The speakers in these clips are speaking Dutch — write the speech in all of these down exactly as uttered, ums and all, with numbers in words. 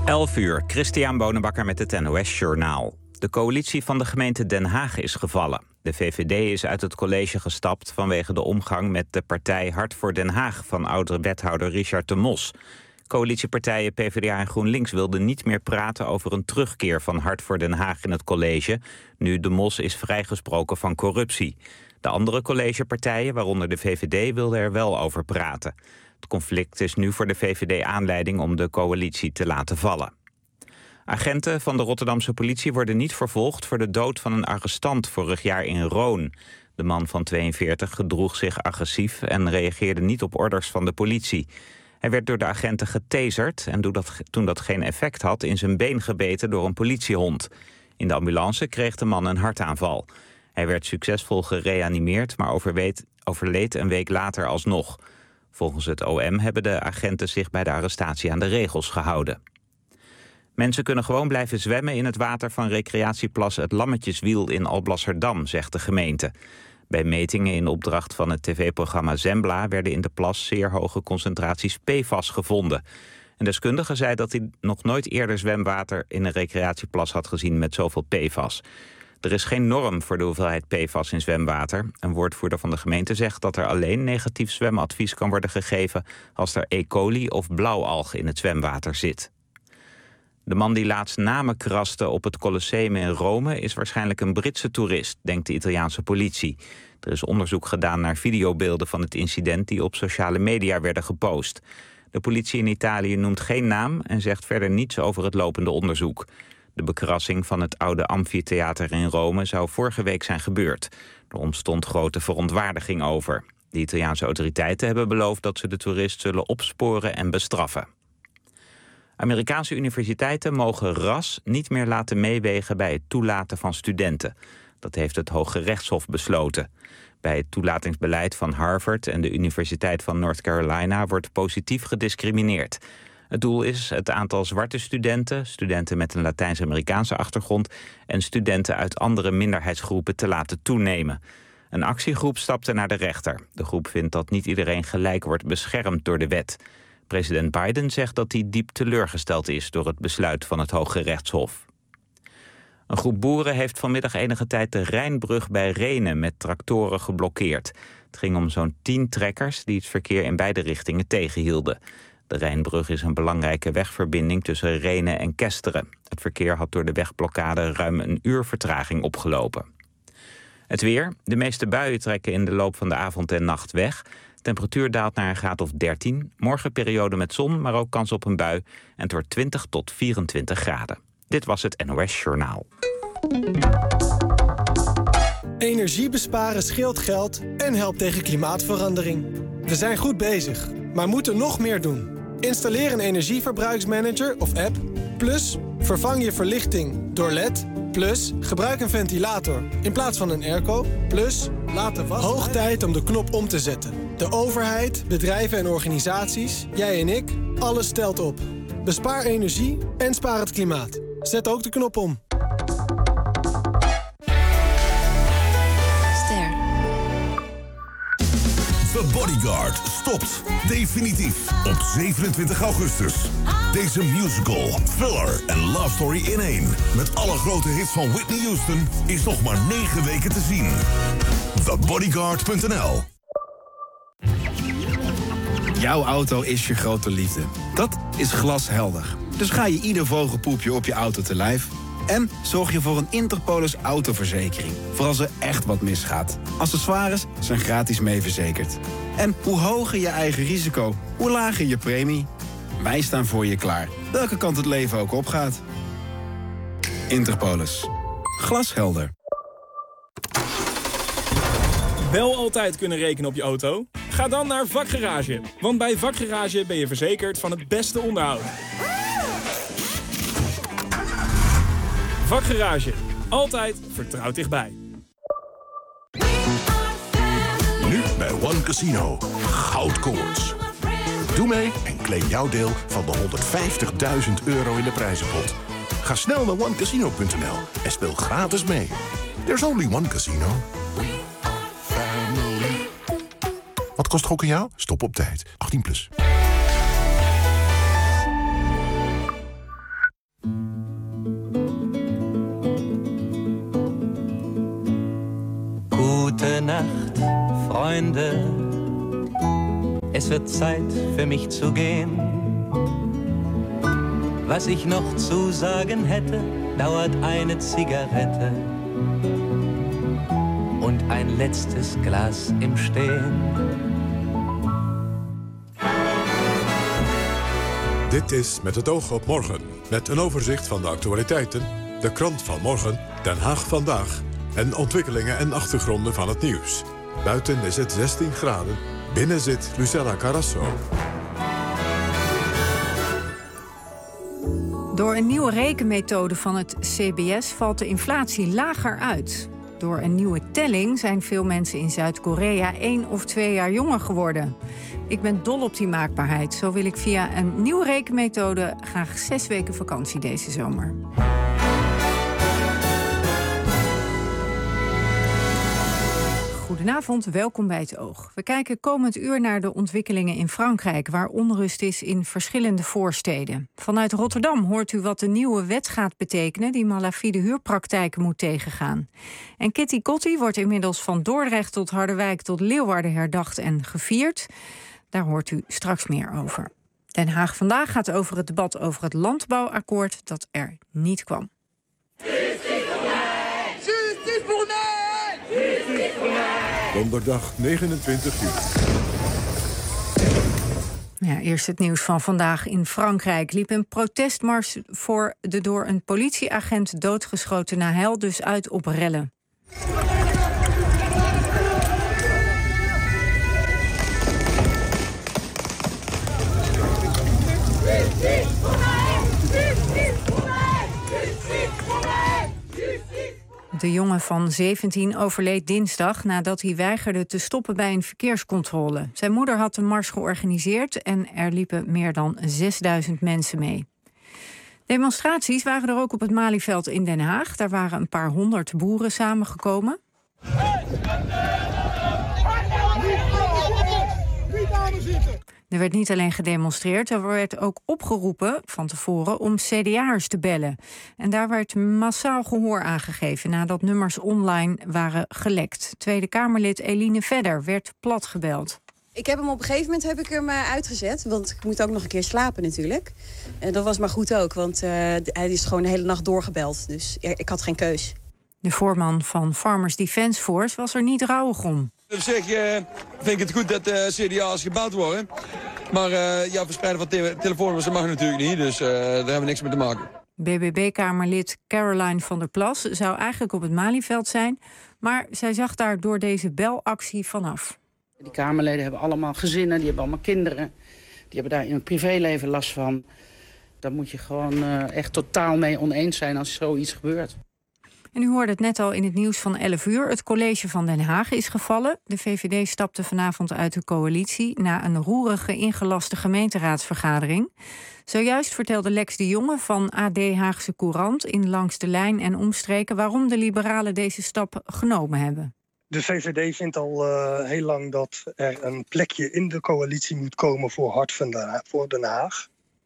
elf uur, Christian Bonenbakker met het N O S Journaal. De coalitie van de gemeente Den Haag is gevallen. De V V D is uit het college gestapt vanwege de omgang met de partij Hart voor Den Haag van oud-wethouder Richard de Mos. Coalitiepartijen P v d A en GroenLinks wilden niet meer praten over een terugkeer van Hart voor Den Haag in het college, nu de Mos is vrijgesproken van corruptie. De andere collegepartijen, waaronder de V V D, wilden er wel over praten. Het conflict is nu voor de V V D aanleiding om de coalitie te laten vallen. Agenten van de Rotterdamse politie worden niet vervolgd voor de dood van een arrestant vorig jaar in Roon. De man van tweeënveertig gedroeg zich agressief en reageerde niet op orders van de politie. Hij werd door de agenten getaserd en toen dat geen effect had, in zijn been gebeten door een politiehond. In de ambulance kreeg de man een hartaanval. Hij werd succesvol gereanimeerd, maar overweet, overleed een week later alsnog. Volgens het O M hebben de agenten zich bij de arrestatie aan de regels gehouden. Mensen kunnen gewoon blijven zwemmen in het water van recreatieplas Het Lammetjeswiel in Alblasserdam, zegt de gemeente. Bij metingen in opdracht van het tv-programma Zembla werden in de plas zeer hoge concentraties P F A S gevonden. Een deskundige zei dat hij nog nooit eerder zwemwater in een recreatieplas had gezien met zoveel P F A S. Er is geen norm voor de hoeveelheid P F A S in zwemwater. Een woordvoerder van de gemeente zegt dat er alleen negatief zwemadvies kan worden gegeven als er E. coli of blauwalg in het zwemwater zit. De man die laatst namen kraste op het Colosseum in Rome is waarschijnlijk een Britse toerist, denkt de Italiaanse politie. Er is onderzoek gedaan naar videobeelden van het incident die op sociale media werden gepost. De politie in Italië noemt geen naam en zegt verder niets over het lopende onderzoek. De bekrassing van het oude amfitheater in Rome zou vorige week zijn gebeurd. Er ontstond grote verontwaardiging over. De Italiaanse autoriteiten hebben beloofd dat ze de toerist zullen opsporen en bestraffen. Amerikaanse universiteiten mogen ras niet meer laten meewegen bij het toelaten van studenten. Dat heeft het Hoge Rechtshof besloten. Bij het toelatingsbeleid van Harvard en de Universiteit van North Carolina wordt positief gediscrimineerd. Het doel is het aantal zwarte studenten, studenten met een Latijns-Amerikaanse achtergrond en studenten uit andere minderheidsgroepen te laten toenemen. Een actiegroep stapte naar de rechter. De groep vindt dat niet iedereen gelijk wordt beschermd door de wet. President Biden zegt dat hij diep teleurgesteld is door het besluit van het Hoge Rechtshof. Een groep boeren heeft vanmiddag enige tijd de Rijnbrug bij Rhenen met tractoren geblokkeerd. Het ging om zo'n tien trekkers die het verkeer in beide richtingen tegenhielden. De Rijnbrug is een belangrijke wegverbinding tussen Rhenen en Kesteren. Het verkeer had door de wegblokkade ruim een uur vertraging opgelopen. Het weer. De meeste buien trekken in de loop van de avond en nacht weg. Temperatuur daalt naar een graad of dertien. Morgen periode met zon, maar ook kans op een bui. En het wordt twintig tot vierentwintig graden. Dit was het N O S Journaal. Energie besparen scheelt geld en helpt tegen klimaatverandering. We zijn goed bezig, maar moeten nog meer doen. Installeer een energieverbruiksmanager of app. Plus, vervang je verlichting door L E D. Plus, gebruik een ventilator in plaats van een airco. Plus, laat de was... Hoog tijd om de knop om te zetten. De overheid, bedrijven en organisaties, jij en ik, alles stelt op. Bespaar energie en spaar het klimaat. Zet ook de knop om. Ster. The Bodyguard stopt definitief op zevenentwintig augustus. Deze musical, thriller en love story in één, met alle grote hits van Whitney Houston, is nog maar negen weken te zien. the bodyguard punt n l. Jouw auto is je grote liefde. Dat is glashelder. Dus ga je ieder vogelpoepje op je auto te lijf. En zorg je voor een Interpolis autoverzekering. Voor als er echt wat misgaat. Accessoires zijn gratis meeverzekerd. En hoe hoger je eigen risico, hoe lager je premie. Wij staan voor je klaar. Welke kant het leven ook opgaat. Interpolis. Glashelder. Wel altijd kunnen rekenen op je auto? Ga dan naar Vakgarage. Want bij Vakgarage ben je verzekerd van het beste onderhoud. Vakgarage. Altijd vertrouwd dichtbij. Nu bij One Casino. Goudkoorts. Doe mee en claim jouw deel van de honderdvijftigduizend euro in de prijzenpot. Ga snel naar one casino punt n l en speel gratis mee. There's only one casino. Wat kost gokken jou? Stop op tijd. achttien plus. Freunde, es wird Zeit für mich zu gehen. Was ich noch zu sagen hätte, dauert eine Zigarette und ein letztes Glas im Stehen. Dit is Met het oog op morgen, met een overzicht van de actualiteiten, de krant van morgen, Den Haag vandaag en ontwikkelingen en achtergronden van het nieuws. Buiten is het zestien graden, binnen zit Lucella Carrasso. Door een nieuwe rekenmethode van het C B S valt de inflatie lager uit. Door een nieuwe telling zijn veel mensen in Zuid-Korea één of twee jaar jonger geworden. Ik ben dol op die maakbaarheid. Zo wil ik via een nieuwe rekenmethode graag zes weken vakantie deze zomer. Goedenavond, welkom bij Het Oog. We kijken komend uur naar de ontwikkelingen in Frankrijk, waar onrust is in verschillende voorsteden. Vanuit Rotterdam hoort u wat de nieuwe wet gaat betekenen die malafide huurpraktijken moet tegengaan. En Kitty Kotti wordt inmiddels van Dordrecht tot Harderwijk tot Leeuwarden herdacht en gevierd. Daar hoort u straks meer over. Den Haag vandaag gaat over het debat over het landbouwakkoord dat er niet kwam. Donderdag negenentwintig juli. Ja, eerst het nieuws van vandaag. In Frankrijk liep een protestmars voor de door een politieagent doodgeschoten Nahel dus uit op rellen. De jongen van zeventien overleed dinsdag nadat hij weigerde te stoppen bij een verkeerscontrole. Zijn moeder had de mars georganiseerd en er liepen meer dan zesduizend mensen mee. Demonstraties waren er ook op het Malieveld in Den Haag. Daar waren een paar honderd boeren samengekomen. Er werd niet alleen gedemonstreerd, er werd ook opgeroepen van tevoren om C D A'ers te bellen. En daar werd massaal gehoor aangegeven nadat nummers online waren gelekt. Tweede Kamerlid Eline Vedder werd plat gebeld. Ik heb hem op een gegeven moment heb ik hem uh, uitgezet, want ik moet ook nog een keer slapen natuurlijk. En dat was maar goed ook, want uh, hij is gewoon de hele nacht doorgebeld. Dus ik had geen keus. De voorman van Farmers Defence Force was er niet rouwig om. Op zich uh, vind ik het goed dat uh, C D A's gebouwd worden. Maar uh, ja, verspreiden van te telefoonnummers mag natuurlijk niet. Dus uh, daar hebben we niks mee te maken. B B B-kamerlid Caroline van der Plas zou eigenlijk op het Malieveld zijn. Maar zij zag daar door deze belactie vanaf. Die Kamerleden hebben allemaal gezinnen, die hebben allemaal kinderen. Die hebben daar in hun privéleven last van. Daar moet je gewoon uh, echt totaal mee oneens zijn als zoiets gebeurt. En u hoorde het net al in het nieuws van elf uur. Het college van Den Haag is gevallen. De V V D stapte vanavond uit de coalitie na een roerige ingelaste gemeenteraadsvergadering. Zojuist vertelde Lex de Jonge van A D Haagse Courant in Langs de Lijn en omstreken waarom de liberalen deze stap genomen hebben. De V V D vindt al uh, heel lang dat er een plekje in de coalitie moet komen voor Hart van Den Haag, voor Den Haag.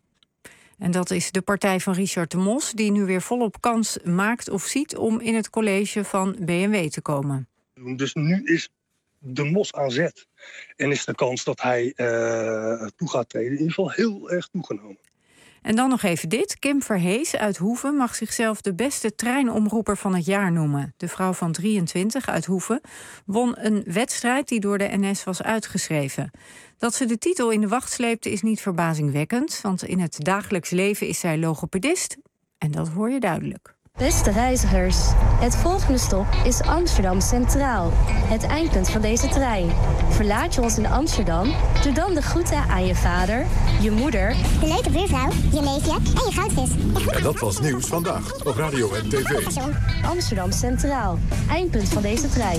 En dat is de partij van Richard de Mos, die nu weer volop kans maakt of ziet om in het college van B N W te komen. Dus nu is de Mos aan zet en is de kans dat hij uh, toe gaat treden in ieder geval heel erg toegenomen. En dan nog even dit. Kim Verhees uit Hoeven mag zichzelf de beste treinomroeper van het jaar noemen. De vrouw van drieëntwintig uit Hoeven won een wedstrijd die door de N S was uitgeschreven. Dat ze de titel in de wacht sleepte is niet verbazingwekkend, want in het dagelijks leven is zij logopedist. En dat hoor je duidelijk. Beste reizigers, het volgende stop is Amsterdam Centraal. Het eindpunt van deze trein. Verlaat je ons in Amsterdam? Doe dan de groeten aan je vader, je moeder, de leuke buurvrouw, je neefje en je goudvis. En dat was nieuws vandaag op radio en tv. Amsterdam Centraal. Eindpunt van deze trein.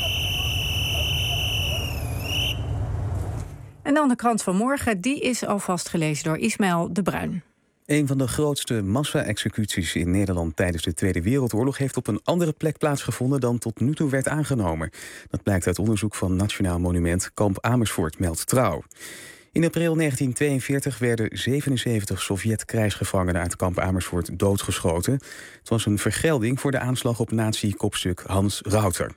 En dan de krant van morgen. Die is alvast gelezen door Ismaël de Bruin. Een van de grootste massa-executies in Nederland tijdens de Tweede Wereldoorlog heeft op een andere plek plaatsgevonden dan tot nu toe werd aangenomen. Dat blijkt uit onderzoek van Nationaal Monument Kamp Amersfoort, meldt Trouw. In april negentien tweeënveertig werden zevenenzeventig Sovjet-krijgsgevangenen uit Kamp Amersfoort doodgeschoten. Het was een vergelding voor de aanslag op nazi-kopstuk Hans Rauter.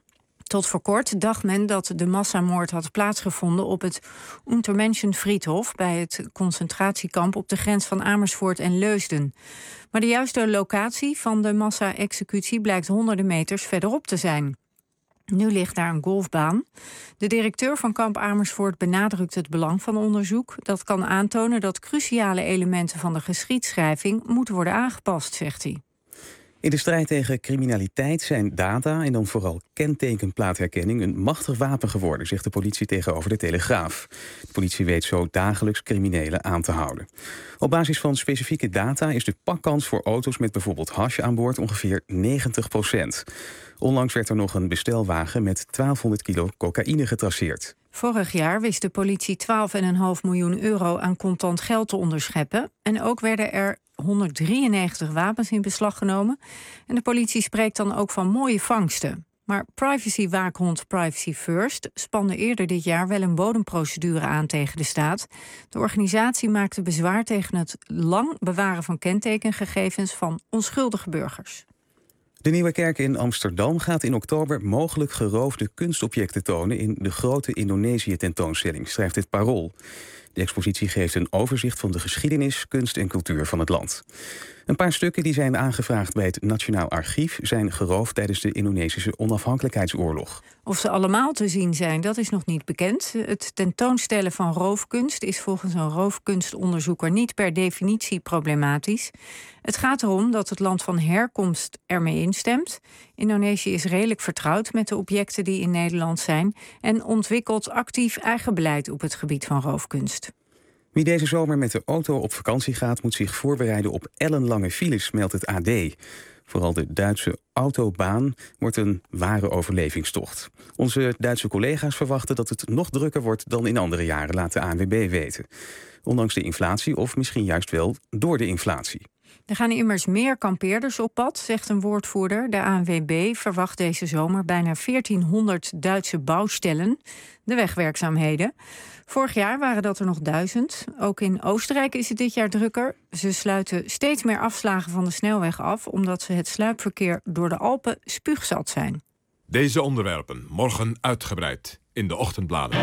Tot voor kort dacht men dat de massamoord had plaatsgevonden op het Untermenschenfriedhof bij het concentratiekamp op de grens van Amersfoort en Leusden. Maar de juiste locatie van de massa-executie blijkt honderden meters verderop te zijn. Nu ligt daar een golfbaan. De directeur van kamp Amersfoort benadrukt het belang van onderzoek. Dat kan aantonen dat cruciale elementen van de geschiedschrijving moeten worden aangepast, zegt hij. In de strijd tegen criminaliteit zijn data en dan vooral kentekenplaatherkenning een machtig wapen geworden, zegt de politie tegenover de Telegraaf. De politie weet zo dagelijks criminelen aan te houden. Op basis van specifieke data is de pakkans voor auto's met bijvoorbeeld hash aan boord ongeveer negentig procent. Onlangs werd er nog een bestelwagen met twaalfhonderd kilo cocaïne getraceerd. Vorig jaar wist de politie twaalf komma vijf miljoen euro aan contant geld te onderscheppen. En ook werden er honderddrieënnegentig wapens in beslag genomen. En de politie spreekt dan ook van mooie vangsten. Maar privacywaakhond Privacy First spande eerder dit jaar wel een bodemprocedure aan tegen de staat. De organisatie maakte bezwaar tegen het lang bewaren van kentekengegevens van onschuldige burgers. De Nieuwe Kerk in Amsterdam gaat in oktober mogelijk geroofde kunstobjecten tonen in de grote Indonesië-tentoonstelling, schrijft het Parool. De expositie geeft een overzicht van de geschiedenis, kunst en cultuur van het land. Een paar stukken die zijn aangevraagd bij het Nationaal Archief zijn geroofd tijdens de Indonesische onafhankelijkheidsoorlog. Of ze allemaal te zien zijn, dat is nog niet bekend. Het tentoonstellen van roofkunst is volgens een roofkunstonderzoeker niet per definitie problematisch. Het gaat erom dat het land van herkomst ermee instemt. Indonesië is redelijk vertrouwd met de objecten die in Nederland zijn en ontwikkelt actief eigen beleid op het gebied van roofkunst. Wie deze zomer met de auto op vakantie gaat, moet zich voorbereiden op ellenlange files, meldt het A D. Vooral de Duitse autobaan wordt een ware overlevingstocht. Onze Duitse collega's verwachten dat het nog drukker wordt dan in andere jaren, laat de A N W B weten. Ondanks de inflatie of misschien juist wel door de inflatie. Er gaan immers meer kampeerders op pad, zegt een woordvoerder. De A N W B verwacht deze zomer bijna veertienhonderd Duitse bouwstellen, de wegwerkzaamheden. Vorig jaar waren dat er nog duizend. Ook in Oostenrijk is het dit jaar drukker. Ze sluiten steeds meer afslagen van de snelweg af, omdat ze het sluipverkeer door de Alpen spuugzat zijn. Deze onderwerpen morgen uitgebreid in de ochtendbladen.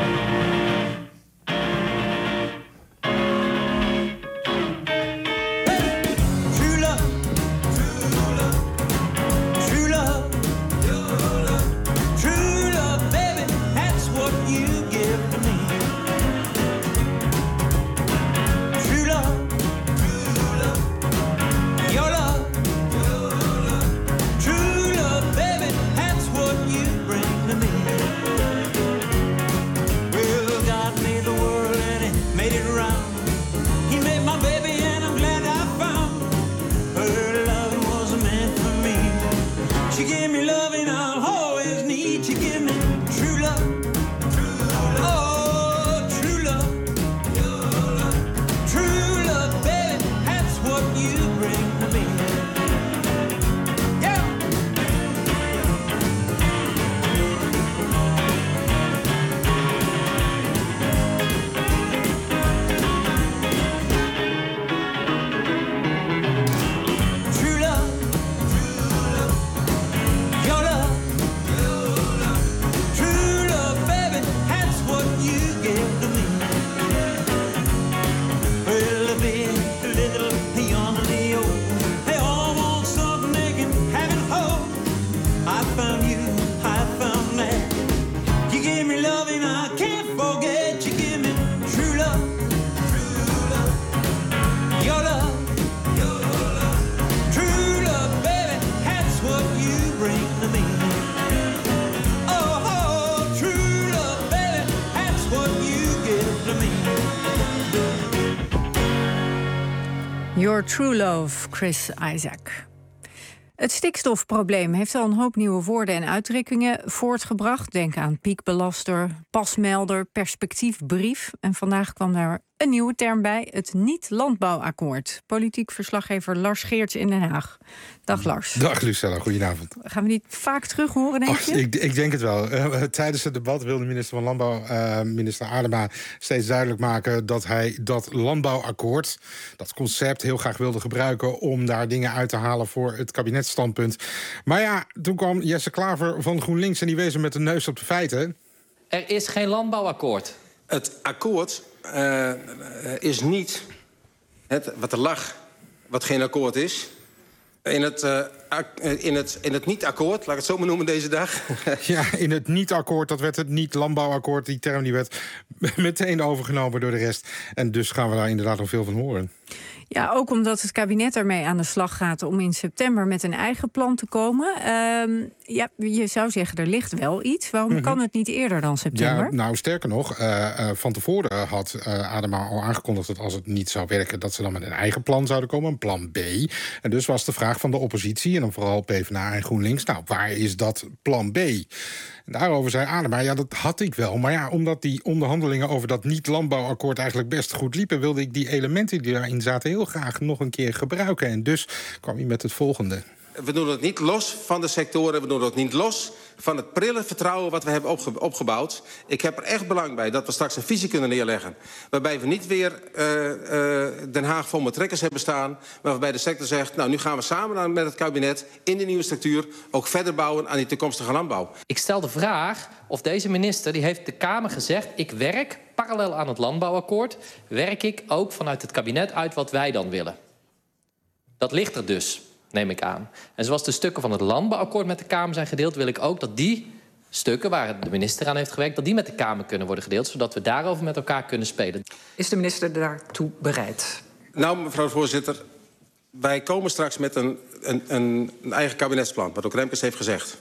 Your True Love, Chris Isaak. Het stikstofprobleem heeft al een hoop nieuwe woorden en uitdrukkingen voortgebracht. Denk aan piekbelaster, pasmelder, perspectiefbrief. En vandaag kwam daar Een nieuwe term bij, het niet-landbouwakkoord. Politiek verslaggever Lars Geerts in Den Haag. Dag Lars. Dag Lucella, goedenavond. Gaan we die vaak terug horen, denk je? Och, ik, ik denk het wel. Uh, tijdens het debat wilde minister van Landbouw, uh, minister Adema, steeds duidelijk maken dat hij dat landbouwakkoord, dat concept, heel graag wilde gebruiken om daar dingen uit te halen voor het kabinetsstandpunt. Maar ja, toen kwam Jesse Klaver van GroenLinks en die wees hem met de neus op de feiten. Er is geen landbouwakkoord. Het akkoord uh, is niet het, wat er lag, wat geen akkoord is. In het, uh, in het, in het niet-akkoord, laat ik het zo maar noemen deze dag. Ja, in het niet-akkoord, dat werd het niet-landbouwakkoord. Die term die werd meteen overgenomen door de rest. En dus gaan we daar inderdaad nog veel van horen. Ja, ook omdat het kabinet ermee aan de slag gaat om in september met een eigen plan te komen. Uh, ja, je zou zeggen, er ligt wel iets. Waarom mm-hmm. kan het niet eerder dan september? Ja, nou, sterker nog, uh, uh, van tevoren had uh, Adema al aangekondigd dat als het niet zou werken, dat ze dan met een eigen plan zouden komen, een plan B. En dus was de vraag van de oppositie, en dan vooral PvdA en GroenLinks, nou, waar is dat plan B? En daarover zei Adema, ja, dat had ik wel. Maar ja, omdat die onderhandelingen over dat niet-landbouwakkoord eigenlijk best goed liepen, wilde ik die elementen die daarin zaten heel graag nog een keer gebruiken. En dus kwam hij met het volgende. We doen het niet los van de sectoren, we doen het niet los van het prille vertrouwen wat we hebben opge- opgebouwd. Ik heb er echt belang bij dat we straks een visie kunnen neerleggen, waarbij we niet weer uh, uh, Den Haag vol met trekkers hebben staan, maar waarbij de sector zegt, nou, nu gaan we samen met het kabinet in de nieuwe structuur ook verder bouwen aan die toekomstige landbouw. Ik stel de vraag of deze minister, die heeft de Kamer gezegd, ik werk parallel aan het landbouwakkoord, werk ik ook vanuit het kabinet uit wat wij dan willen. Dat ligt er dus, neem ik aan. En zoals de stukken van het landbouwakkoord met de Kamer zijn gedeeld, wil ik ook dat die stukken waar de minister aan heeft gewerkt, dat die met de Kamer kunnen worden gedeeld, zodat we daarover met elkaar kunnen spelen. Is de minister daartoe bereid? Nou, mevrouw de voorzitter, wij komen straks met een, een, een, een eigen kabinetsplan, wat ook Remkes heeft gezegd.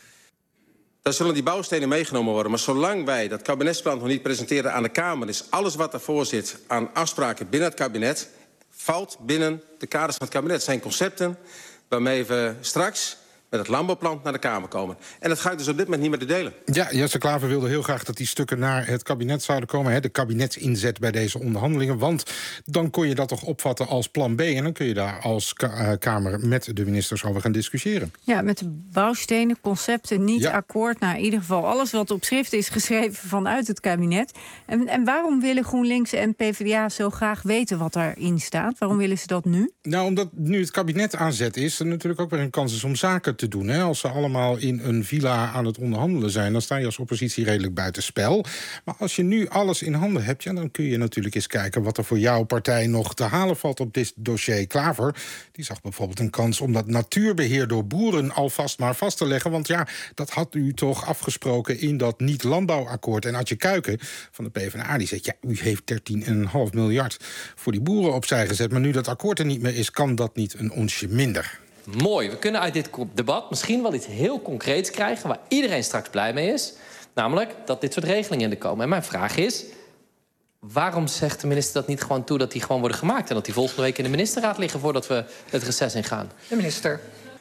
Daar zullen die bouwstenen meegenomen worden. Maar zolang wij dat kabinetsplan nog niet presenteren aan de Kamer, is alles wat ervoor zit aan afspraken binnen het kabinet, valt binnen de kaders van het kabinet. Het zijn concepten waarmee we straks met het landbouwplan naar de Kamer komen. En dat ga ik dus op dit moment niet meer te delen. Ja, Jesse Klaver wilde heel graag dat die stukken naar het kabinet zouden komen. Hè, de kabinetsinzet bij deze onderhandelingen. Want dan kon je dat toch opvatten als plan B. En dan kun je daar als ka- uh, Kamer met de ministers over gaan discussiëren. Ja, met de bouwstenen, concepten, niet ja. akkoord. Nou, in ieder geval alles wat op schrift is geschreven vanuit het kabinet. En, en waarom willen GroenLinks en PvdA zo graag weten wat daarin staat? Waarom willen ze dat nu? Nou, omdat nu het kabinet aan zet is, er natuurlijk ook weer een kans is om zaken te doen. Hè. Als ze allemaal in een villa aan het onderhandelen zijn, dan sta je als oppositie redelijk buitenspel. Maar als je nu alles in handen hebt, ja, dan kun je natuurlijk eens kijken wat er voor jouw partij nog te halen valt op dit dossier. Klaver, die zag bijvoorbeeld een kans om dat natuurbeheer door boeren alvast maar vast te leggen. Want ja, dat had u toch afgesproken in dat niet-landbouwakkoord. En Adje Kuiken van de PvdA, die zegt, ja, u heeft dertien komma vijf miljard voor die boeren opzij gezet. Maar nu dat akkoord er niet meer is, kan dat niet een onsje minder. Mooi, we kunnen uit dit debat misschien wel iets heel concreets krijgen waar iedereen straks blij mee is. Namelijk dat dit soort regelingen in er komen. En mijn vraag is, waarom zegt de minister dat niet gewoon toe dat die gewoon worden gemaakt en dat die volgende week in de ministerraad liggen voordat we het reces ingaan? De minister.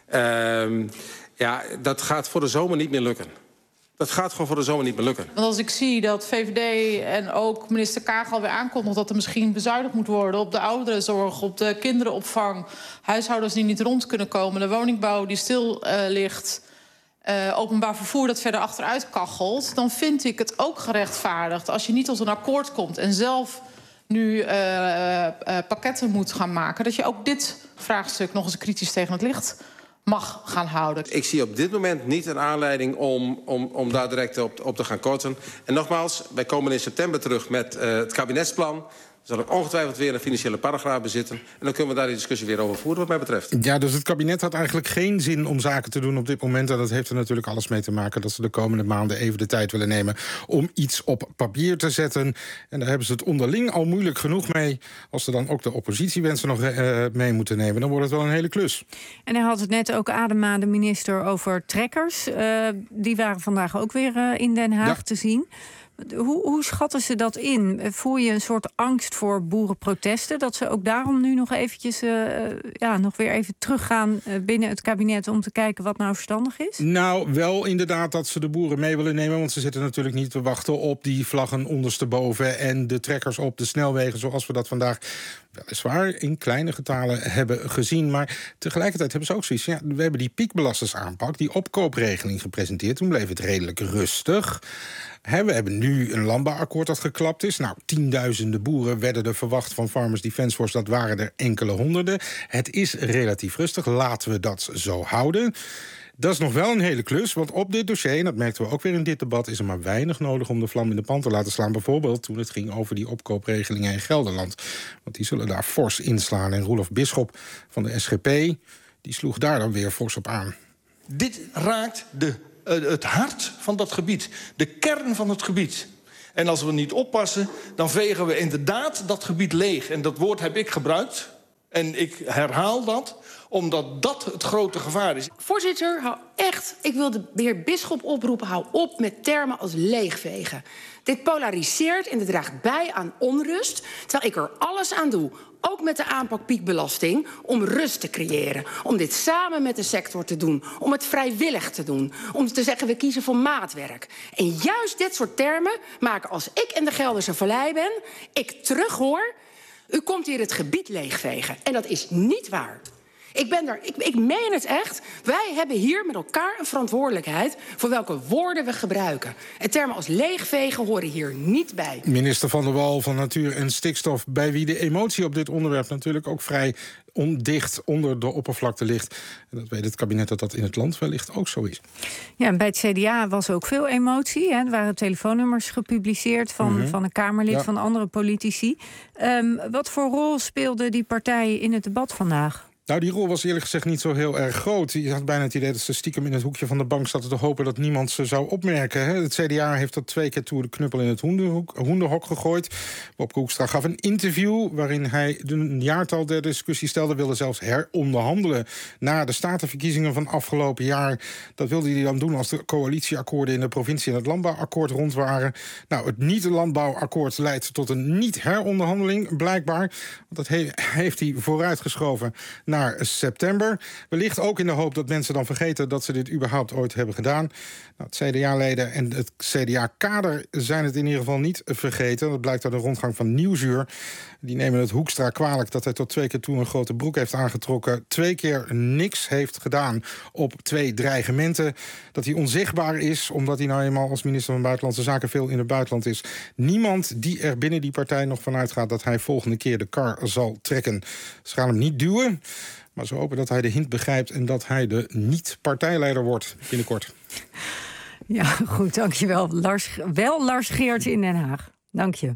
Uh, ja, dat gaat voor de zomer niet meer lukken. Dat gaat gewoon voor de zomer niet meer lukken. Want als ik zie dat V V D en ook minister Kaag alweer aankondigt dat er misschien bezuinigd moet worden op de ouderenzorg, op de kinderenopvang, huishoudens die niet rond kunnen komen, de woningbouw die stil uh, ligt, uh, openbaar vervoer dat verder achteruit kachelt, dan vind ik het ook gerechtvaardigd als je niet tot een akkoord komt en zelf nu uh, uh, pakketten moet gaan maken, dat je ook dit vraagstuk nog eens kritisch tegen het licht mag gaan houden. Ik zie op dit moment niet een aanleiding om, om, om daar direct op, op te gaan korten. En nogmaals, wij komen in september terug met uh, het kabinetsplan. zal ik ongetwijfeld weer een financiële paragraaf bezitten. En dan kunnen we daar die discussie weer over voeren wat mij betreft. Ja, dus het kabinet had eigenlijk geen zin om zaken te doen op dit moment. En dat heeft er natuurlijk alles mee te maken dat ze de komende maanden even de tijd willen nemen om iets op papier te zetten. En daar hebben ze het onderling al moeilijk genoeg mee. Als ze dan ook de oppositiewensen nog uh, mee moeten nemen, dan wordt het wel een hele klus. En hij had het net ook Adema, de minister, over trekkers. Uh, die waren vandaag ook weer uh, in Den Haag ja. te zien. Hoe, hoe schatten ze dat in? Voel je een soort angst voor boerenprotesten? Dat ze ook daarom nu nog eventjes, uh, ja, nog weer even teruggaan uh, binnen het kabinet om te kijken wat nou verstandig is? Nou, wel inderdaad dat ze de boeren mee willen nemen. Want ze zitten natuurlijk niet te wachten op die vlaggen ondersteboven en de trekkers op de snelwegen, zoals we dat vandaag weliswaar in kleine getalen hebben gezien. Maar tegelijkertijd hebben ze ook zoiets. Ja, we hebben die piekbelastersaanpak, die opkoopregeling gepresenteerd. Toen bleef het redelijk rustig. He, we hebben nu een landbouwakkoord dat geklapt is. Nou, tienduizenden boeren werden er verwacht van Farmers Defence Force. Dat waren er enkele honderden. Het is relatief rustig. Laten we dat zo houden. Dat is nog wel een hele klus, want op dit dossier, en dat merkten we ook weer in dit debat, is er maar weinig nodig om de vlam in de pan te laten slaan. Bijvoorbeeld toen het ging over die opkoopregelingen in Gelderland. Want die zullen daar fors inslaan. En Roelof Bisschop van de S G P, die sloeg daar dan weer fors op aan. Dit raakt de, uh, het hart van dat gebied, de kern van het gebied. En als we niet oppassen, dan vegen we inderdaad dat gebied leeg. En dat woord heb ik gebruikt. En ik herhaal dat, omdat dat het grote gevaar is. Voorzitter, hou echt, ik wil de heer Bisschop oproepen, hou op met termen als leegvegen. Dit polariseert en dit draagt bij aan onrust, terwijl ik er alles aan doe, ook met de aanpak piekbelasting, om rust te creëren. Om dit samen met de sector te doen, om het vrijwillig te doen. Om te zeggen, we kiezen voor maatwerk. En juist dit soort termen maken, als ik in de Gelderse Vallei ben, ik terughoor, u komt hier het gebied leegvegen. En dat is niet waar. Ik ben er, ik, ik meen het echt. Wij hebben hier met elkaar een verantwoordelijkheid voor welke woorden we gebruiken. En termen als leegvegen horen hier niet bij. Minister Van der Wal van Natuur en Stikstof, bij wie de emotie op dit onderwerp natuurlijk ook vrij ondicht onder de oppervlakte ligt. En dat weet het kabinet dat dat in het land wellicht ook zo is. Ja, en bij het C D A was ook veel emotie. Hè. Er waren telefoonnummers gepubliceerd van, mm-hmm. van een Kamerlid, ja. van andere politici. Um, wat voor rol speelde die partij in het debat vandaag? Nou, die rol was eerlijk gezegd niet zo heel erg groot. Je had bijna het idee dat ze stiekem in het hoekje van de bank zaten te hopen dat niemand ze zou opmerken. Hè. Het C D A heeft dat twee keer toe de knuppel in het hoenderhoek, hoenderhok gegooid. Bob Hoekstra gaf een interview waarin hij een jaartal der discussie stelde. Wilde zelfs heronderhandelen na de statenverkiezingen van afgelopen jaar. Dat wilde hij dan doen als de coalitieakkoorden in de provincie en het landbouwakkoord rond waren. Nou, het niet-landbouwakkoord leidt tot een niet-heronderhandeling, blijkbaar. Want dat he- heeft hij vooruitgeschoven naar september. Wellicht ook in de hoop dat mensen dan vergeten dat ze dit überhaupt ooit hebben gedaan. Nou, het C D A-leden en het C D A-kader zijn het in ieder geval niet vergeten. Dat blijkt uit de rondgang van Nieuwsuur. Die nemen het Hoekstra kwalijk dat hij tot twee keer toe een grote broek heeft aangetrokken. Twee keer niks heeft gedaan op twee dreigementen. Dat hij onzichtbaar is, omdat hij nou eenmaal als minister van Buitenlandse Zaken veel in het buitenland is. Niemand die er binnen die partij nog vanuit gaat dat hij volgende keer de kar zal trekken. Ze gaan hem niet duwen, maar ze hopen dat hij de hint begrijpt en dat hij de niet-partijleider wordt binnenkort. Ja, goed, dankjewel. Lars, wel Lars Geerts in Den Haag. Dank je.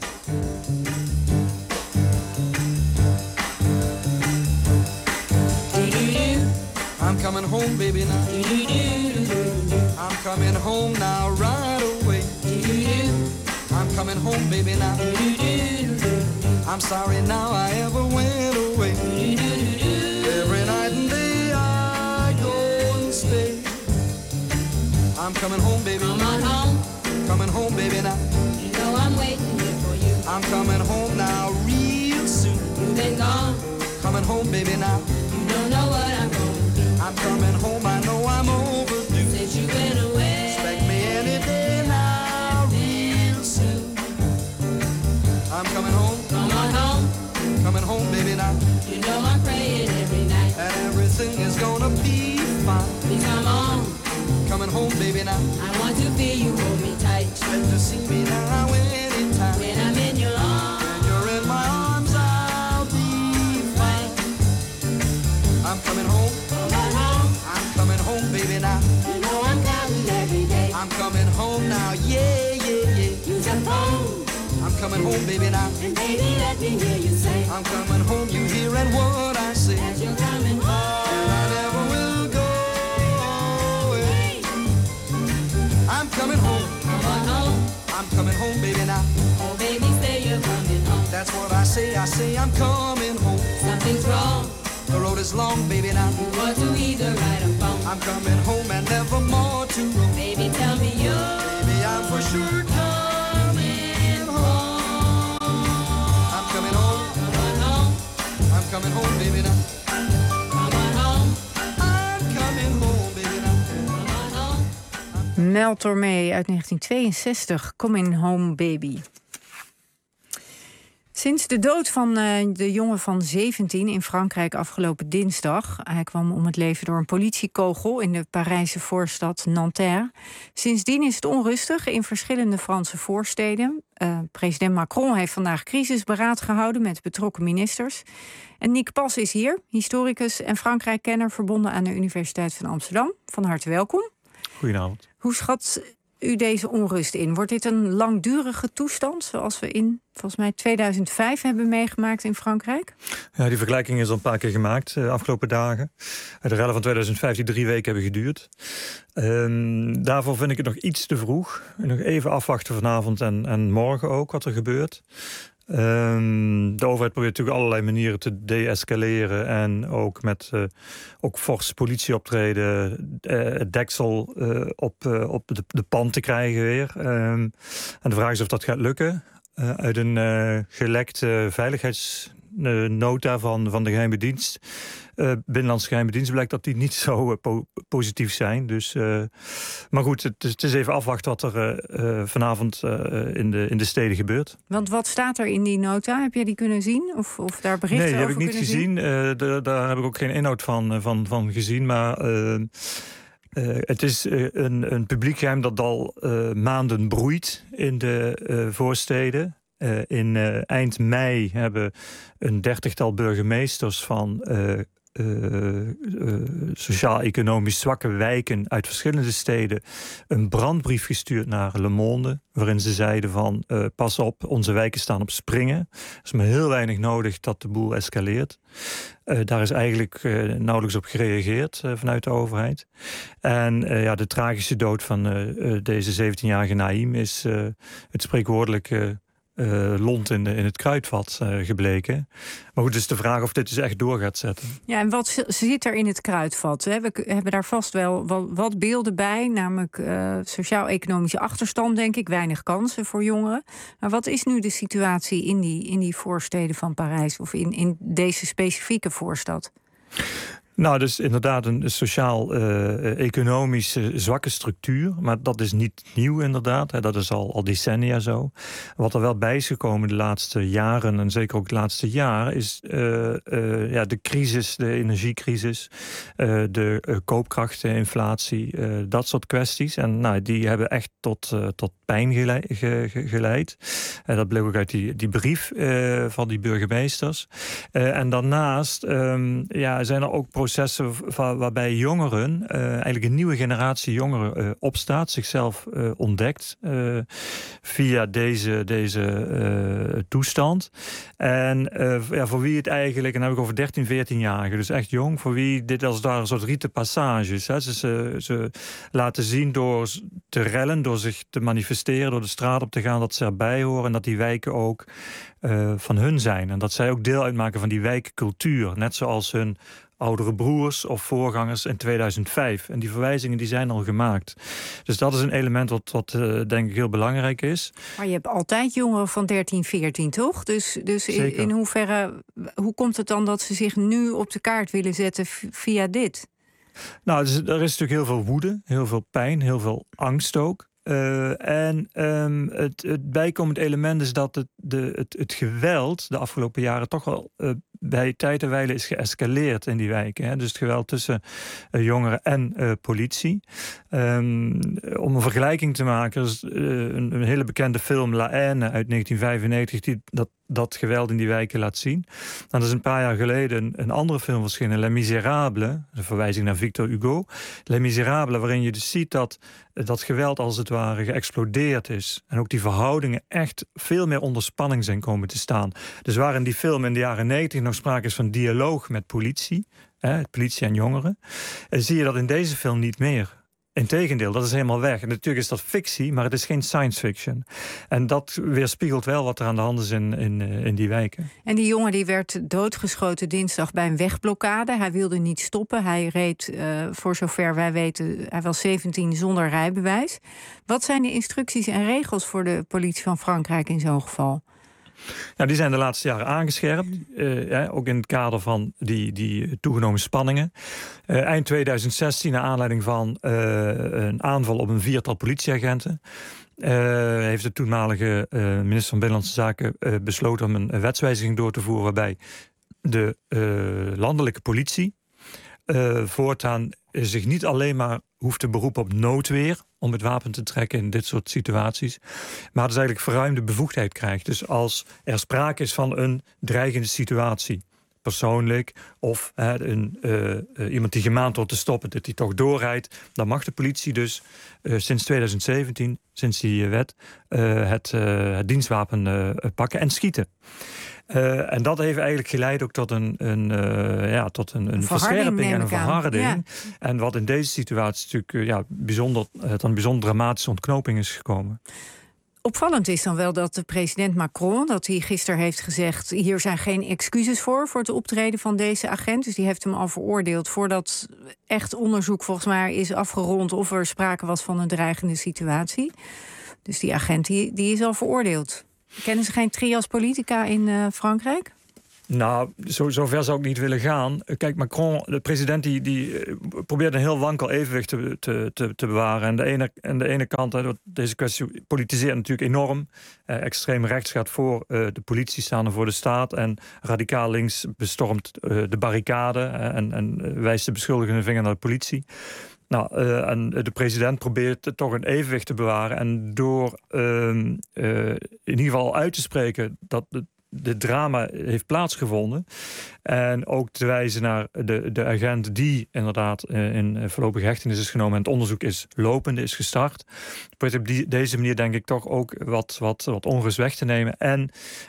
I'm coming home, baby, now. I'm coming home now, right away. I'm coming home, baby, now. I'm sorry now I ever went away. Every night and day I go and stay. I'm coming home, baby. Come on home. Coming home, baby, now. You know I'm waiting here for you. I'm coming home now real soon. You've been gone. Coming home, baby, now. You don't know what I'm going through. I'm coming home, I know I'm overdue. Since you went away. Expect me any day now real soon. I'm coming home. Come on home. Coming home, baby, now. You know I'm praying every night. And everything is gonna be fine. Please come on. Coming home, baby, now. I want to feel you hold me tight. Expect to see me now anytime. When I'm in your arms. When you're in my arms, I'll be fine. I'm coming home. Come on home. I'm coming home, baby, now. You know I'm counting every day. I'm coming home now, yeah, yeah, yeah. Use your phone. I'm coming home, baby, now. And baby, let me hear you say. I'm coming home, you hearing what I say. That you're coming home. And I never will go away. I'm coming home. Come on home. I'm coming home, baby, now. Oh, baby, say you're coming home. That's what I say, I say I'm coming home. Something's wrong. The road is long, baby, now. You want to either right or wrong. I'm coming home and never more to roam. Baby, tell me you're. Baby, I'm for sure coming. coming home, baby, now. Come on home. I'm coming home, baby, now. Come on home. Mel Tormé uit negentien tweeënzestig, Coming Home Baby. Sinds de dood van uh, de jongen van zeventien in Frankrijk afgelopen dinsdag... hij kwam om het leven door een politiekogel in de Parijse voorstad Nanterre. Sindsdien is het onrustig in verschillende Franse voorsteden. Uh, president Macron heeft vandaag crisisberaad gehouden met betrokken ministers. En Nick Pas is hier, historicus en Frankrijk-kenner... verbonden aan de Universiteit van Amsterdam. Van harte welkom. Goedenavond. Hoe schat u deze onrust in? Wordt dit een langdurige toestand, zoals we in volgens mij tweeduizend vijf hebben meegemaakt in Frankrijk? Ja, die vergelijking is al een paar keer gemaakt de uh, afgelopen dagen. De rellen van tweeduizend vijf die drie weken hebben geduurd. Um, daarvoor vind ik het nog iets te vroeg. Nog even afwachten vanavond en, en morgen ook wat er gebeurt. Um, de overheid probeert natuurlijk allerlei manieren te de-escaleren en ook met uh, ook fors politieoptreden uh, het deksel uh, op, uh, op de, de pan te krijgen weer. Um, en de vraag is of dat gaat lukken. Uh, uit een uh, gelekte veiligheidsnota van, van de geheime dienst, uh, binnenlandse geheime dienst, blijkt dat die niet zo uh, po- positief zijn. Dus, uh, maar goed, het is, het is even afwachten wat er uh, uh, vanavond uh, in, de, in de steden gebeurt. Want wat staat er in die nota? Heb jij die kunnen zien? Of, of daar berichten nee, die over heb ik niet gezien. Uh, de, daar heb ik ook geen inhoud van, van, van gezien. Maar Uh, Uh, het is uh, een, een publiek geheim dat al uh, maanden broeit in de uh, voorsteden. Uh, in uh, eind mei hebben een dertigtal burgemeesters van Uh, Uh, uh, sociaal-economisch zwakke wijken uit verschillende steden een brandbrief gestuurd naar Le Monde, waarin ze zeiden van uh, pas op, onze wijken staan op springen. Er is maar heel weinig nodig dat de boel escaleert. Uh, daar is eigenlijk uh, nauwelijks op gereageerd uh, vanuit de overheid. En uh, ja, de tragische dood van uh, uh, deze zeventienjarige Naïm is uh, het spreekwoordelijke Uh, lont in, de, in het kruidvat uh, gebleken. Maar goed, dus de vraag of dit dus echt door gaat zetten. Ja, en wat zit er in het kruidvat? Hè? We hebben daar vast wel wat, wat beelden bij, namelijk uh, sociaal-economische achterstand, denk ik, weinig kansen voor jongeren. Maar wat is nu de situatie in die, in die voorsteden van Parijs of in, in deze specifieke voorstad? Nou, dus inderdaad een sociaal-economische uh, zwakke structuur. Maar dat is niet nieuw inderdaad. Hè. Dat is al, al decennia zo. Wat er wel bij is gekomen de laatste jaren, en zeker ook het laatste jaar, is uh, uh, ja, de crisis, de energiecrisis, uh, de uh, koopkrachteninflatie, uh, dat soort kwesties. En nou, die hebben echt tot, uh, tot pijn geleid. Ge, ge, geleid. Uh, dat bleek ook uit die, die brief uh, van die burgemeesters. Uh, en daarnaast um, ja, zijn er ook processen waarbij jongeren, uh, eigenlijk een nieuwe generatie jongeren uh, opstaat, zichzelf uh, ontdekt uh, via deze, deze uh, toestand. En uh, ja, voor wie het eigenlijk, en dan heb ik over dertien, veertienjarigen, dus echt jong, voor wie dit als daar een soort riete passage is. Hè. Ze, ze, ze laten zien door te rellen, door zich te manifesteren, door de straat op te gaan, dat ze erbij horen en dat die wijken ook uh, van hun zijn. En dat zij ook deel uitmaken van die wijkcultuur, net zoals hun oudere broers of voorgangers in tweeduizend vijf. En die verwijzingen die zijn al gemaakt. Dus dat is een element wat, wat uh, denk ik heel belangrijk is. Maar je hebt altijd jongeren van dertien, veertien, toch? Dus, dus in, in hoeverre, hoe komt het dan dat ze zich nu op de kaart willen zetten via dit? Nou, dus, er is natuurlijk heel veel woede, heel veel pijn, heel veel angst ook. Uh, en um, het, het bijkomend element is dat het, de, het, het geweld de afgelopen jaren toch wel uh, bij tijd en wijle is geëscaleerd in die wijken. Hè? Dus het geweld tussen uh, jongeren en uh, politie. Um, om een vergelijking te maken, er is uh, een, een hele bekende film La Haine uit negentien vijfennegentig die dat, dat geweld in die wijken laat zien. Nou, dat is een paar jaar geleden een, een andere film verschenen, Les Miserables, een verwijzing naar Victor Hugo. Les Miserables, waarin je dus ziet dat dat geweld als het ware geëxplodeerd is. En ook die verhoudingen echt veel meer onder spanning zijn komen te staan. Dus waar in die film in de jaren negentig nog sprake is van dialoog met politie, hè, politie en jongeren, zie je dat in deze film niet meer. Integendeel, dat is helemaal weg. En natuurlijk is dat fictie, maar het is geen science fiction. En dat weerspiegelt wel wat er aan de hand is in, in, in die wijken. En die jongen die werd doodgeschoten dinsdag bij een wegblokkade. Hij wilde niet stoppen. Hij reed, uh, voor zover wij weten, hij was zeventien zonder rijbewijs. Wat zijn de instructies en regels voor de politie van Frankrijk in zo'n geval? Ja, die zijn de laatste jaren aangescherpt. Uh, ja, ook in het kader van die, die toegenomen spanningen. Uh, eind twintig zestien, naar aanleiding van uh, een aanval op een viertal politieagenten, Uh, heeft de toenmalige uh, minister van Binnenlandse Zaken uh, besloten om een, een wetswijziging door te voeren waarbij de uh, landelijke politie uh, voortaan zich niet alleen maar hoeft te beroepen op noodweer om het wapen te trekken in dit soort situaties, maar dus eigenlijk verruimde bevoegdheid krijgt. Dus als er sprake is van een dreigende situatie, persoonlijk, of hè, een, uh, uh, iemand die gemaand wordt te stoppen, dat hij toch doorrijdt, dan mag de politie dus uh, sinds twintig zeventien, sinds die wet, uh, het, uh, het dienstwapen uh, pakken en schieten. Uh, en dat heeft eigenlijk geleid ook tot een, een, uh, ja, tot een, een verscherping en een verharding. Ja. En wat in deze situatie natuurlijk uh, ja, bijzonder, uh, tot een bijzonder dramatische ontknoping is gekomen. Opvallend is dan wel dat de president Macron, dat hij gisteren heeft gezegd, hier zijn geen excuses voor, voor het optreden van deze agent. Dus die heeft hem al veroordeeld voordat echt onderzoek volgens mij is afgerond of er sprake was van een dreigende situatie. Dus die agent die, die is al veroordeeld. Kennen ze geen trias politica in uh, Frankrijk? Nou, zo, zover zou ik niet willen gaan. Kijk, Macron, de president, die, die probeert een heel wankel evenwicht te, te, te, te bewaren. En de ene, aan de ene kant, hè, deze kwestie politiseert natuurlijk enorm. Eh, extreem rechts gaat voor uh, de politie, staan er voor de staat. En radicaal links bestormt uh, de barricade uh, en, en wijst de beschuldigende vinger naar de politie. Nou, uh, en de president probeert toch een evenwicht te bewaren. En door uh, uh, in ieder geval uit te spreken dat de Dit drama heeft plaatsgevonden. En ook te wijzen naar de, de agent die inderdaad in voorlopige hechtenis is genomen en het onderzoek is lopende, is gestart. Op die, deze manier denk ik toch ook wat, wat, wat onrust weg te nemen. En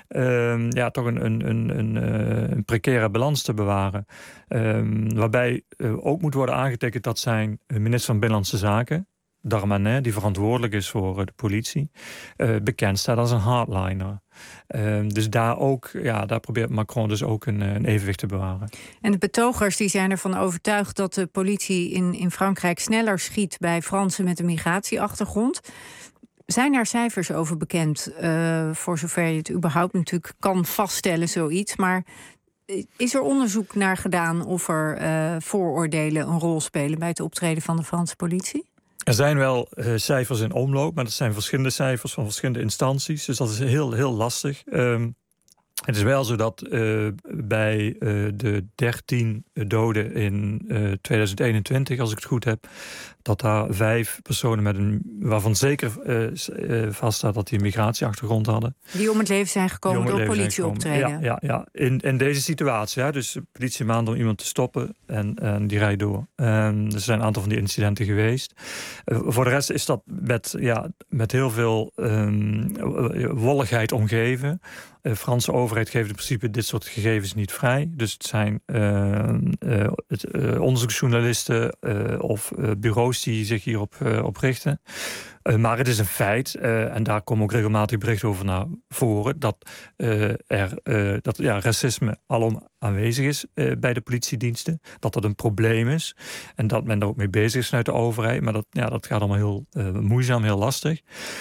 um, ja, toch een, een, een, een, een precaire balans te bewaren. Um, waarbij uh, ook moet worden aangetekend dat zijn minister van Binnenlandse Zaken, Darmanin, die verantwoordelijk is voor uh, de politie, uh, bekend staat als een hardliner. Uh, dus daar ook, ja, daar probeert Macron dus ook een, een evenwicht te bewaren. En de betogers die zijn ervan overtuigd dat de politie in, in Frankrijk sneller schiet bij Fransen met een migratieachtergrond. Zijn daar cijfers over bekend? Uh, voor zover je het überhaupt natuurlijk kan vaststellen, zoiets. Maar is er onderzoek naar gedaan of er uh, vooroordelen een rol spelen bij het optreden van de Franse politie? Er zijn wel uh, cijfers in omloop, maar dat zijn verschillende cijfers van verschillende instanties. Dus dat is heel, heel lastig. Um, het is wel zo dat uh, bij uh, de dertien doden in uh, twintig eenentwintig, als ik het goed heb, dat daar vijf personen met een, waarvan zeker uh, uh, vaststaat dat die een migratieachtergrond hadden. Die om het leven zijn gekomen door politieoptreden. Ja, ja, ja. In, in deze situatie. Ja, dus de politie maand om iemand te stoppen en, en die rijdt door. Um, er zijn een aantal van die incidenten geweest. Uh, voor de rest is dat met, ja, met heel veel um, wolligheid omgeven. De Franse overheid geeft in principe dit soort gegevens niet vrij. Dus het zijn uh, uh, het, uh, onderzoeksjournalisten uh, of uh, bureaus die zich hierop uh, op richten. Uh, maar het is een feit, uh, en daar komen ook regelmatig berichten over naar voren, dat uh, er uh, dat, ja, racisme alom aanwezig is uh, bij de politiediensten. Dat dat een probleem is. En dat men er ook mee bezig is vanuit de overheid. Maar dat, ja, dat gaat allemaal heel uh, moeizaam, heel lastig.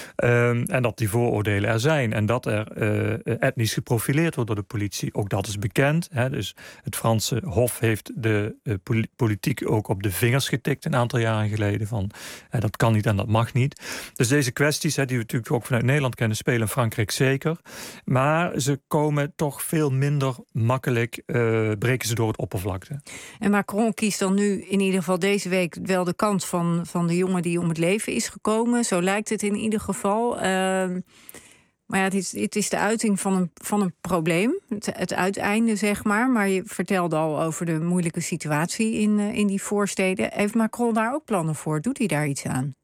Um, en dat die vooroordelen er zijn. En dat er uh, etnisch geprofileerd wordt door de politie. Ook dat is bekend. Hè. Dus het Franse Hof heeft de uh, politiek ook op de vingers getikt een aantal jaren geleden. Van uh, dat kan niet en dat mag niet. Dus deze kwesties, hè, die we natuurlijk ook vanuit Nederland kennen, spelen in Frankrijk zeker. Maar ze komen toch veel minder makkelijk, uh, breken ze door het oppervlakte. En Macron kiest dan nu in ieder geval deze week wel de kant van, van de jongen die om het leven is gekomen. Zo lijkt het in ieder geval. Uh, maar ja, het is, het is de uiting van een, van een probleem. Het, het uiteinde, zeg maar. Maar je vertelde al over de moeilijke situatie in, uh, in die voorsteden. Heeft Macron daar ook plannen voor? Doet hij daar iets aan?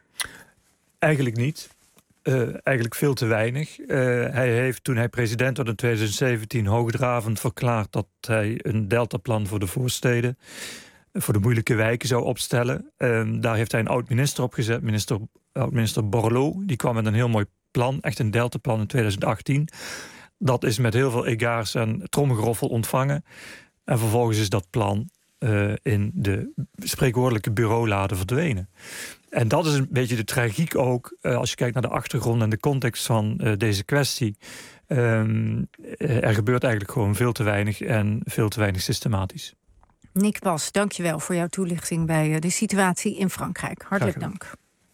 Eigenlijk niet. Uh, eigenlijk veel te weinig. Uh, hij heeft toen hij president werd in twintig zeventien hoogdravend verklaard dat hij een deltaplan voor de voorsteden, voor de moeilijke wijken zou opstellen. Uh, daar heeft hij een oud-minister op gezet, minister, oud-minister Borloo. Die kwam met een heel mooi plan, echt een deltaplan in twintig achttien. Dat is met heel veel egaars en tromgeroffel ontvangen. En vervolgens is dat plan uh, in de spreekwoordelijke bureaulade verdwenen. En dat is een beetje de tragiek ook, uh, als je kijkt naar de achtergrond en de context van uh, deze kwestie. Um, er gebeurt eigenlijk gewoon veel te weinig en veel te weinig systematisch. Nick Pas, dankjewel voor jouw toelichting bij de situatie in Frankrijk. Hartelijk dank.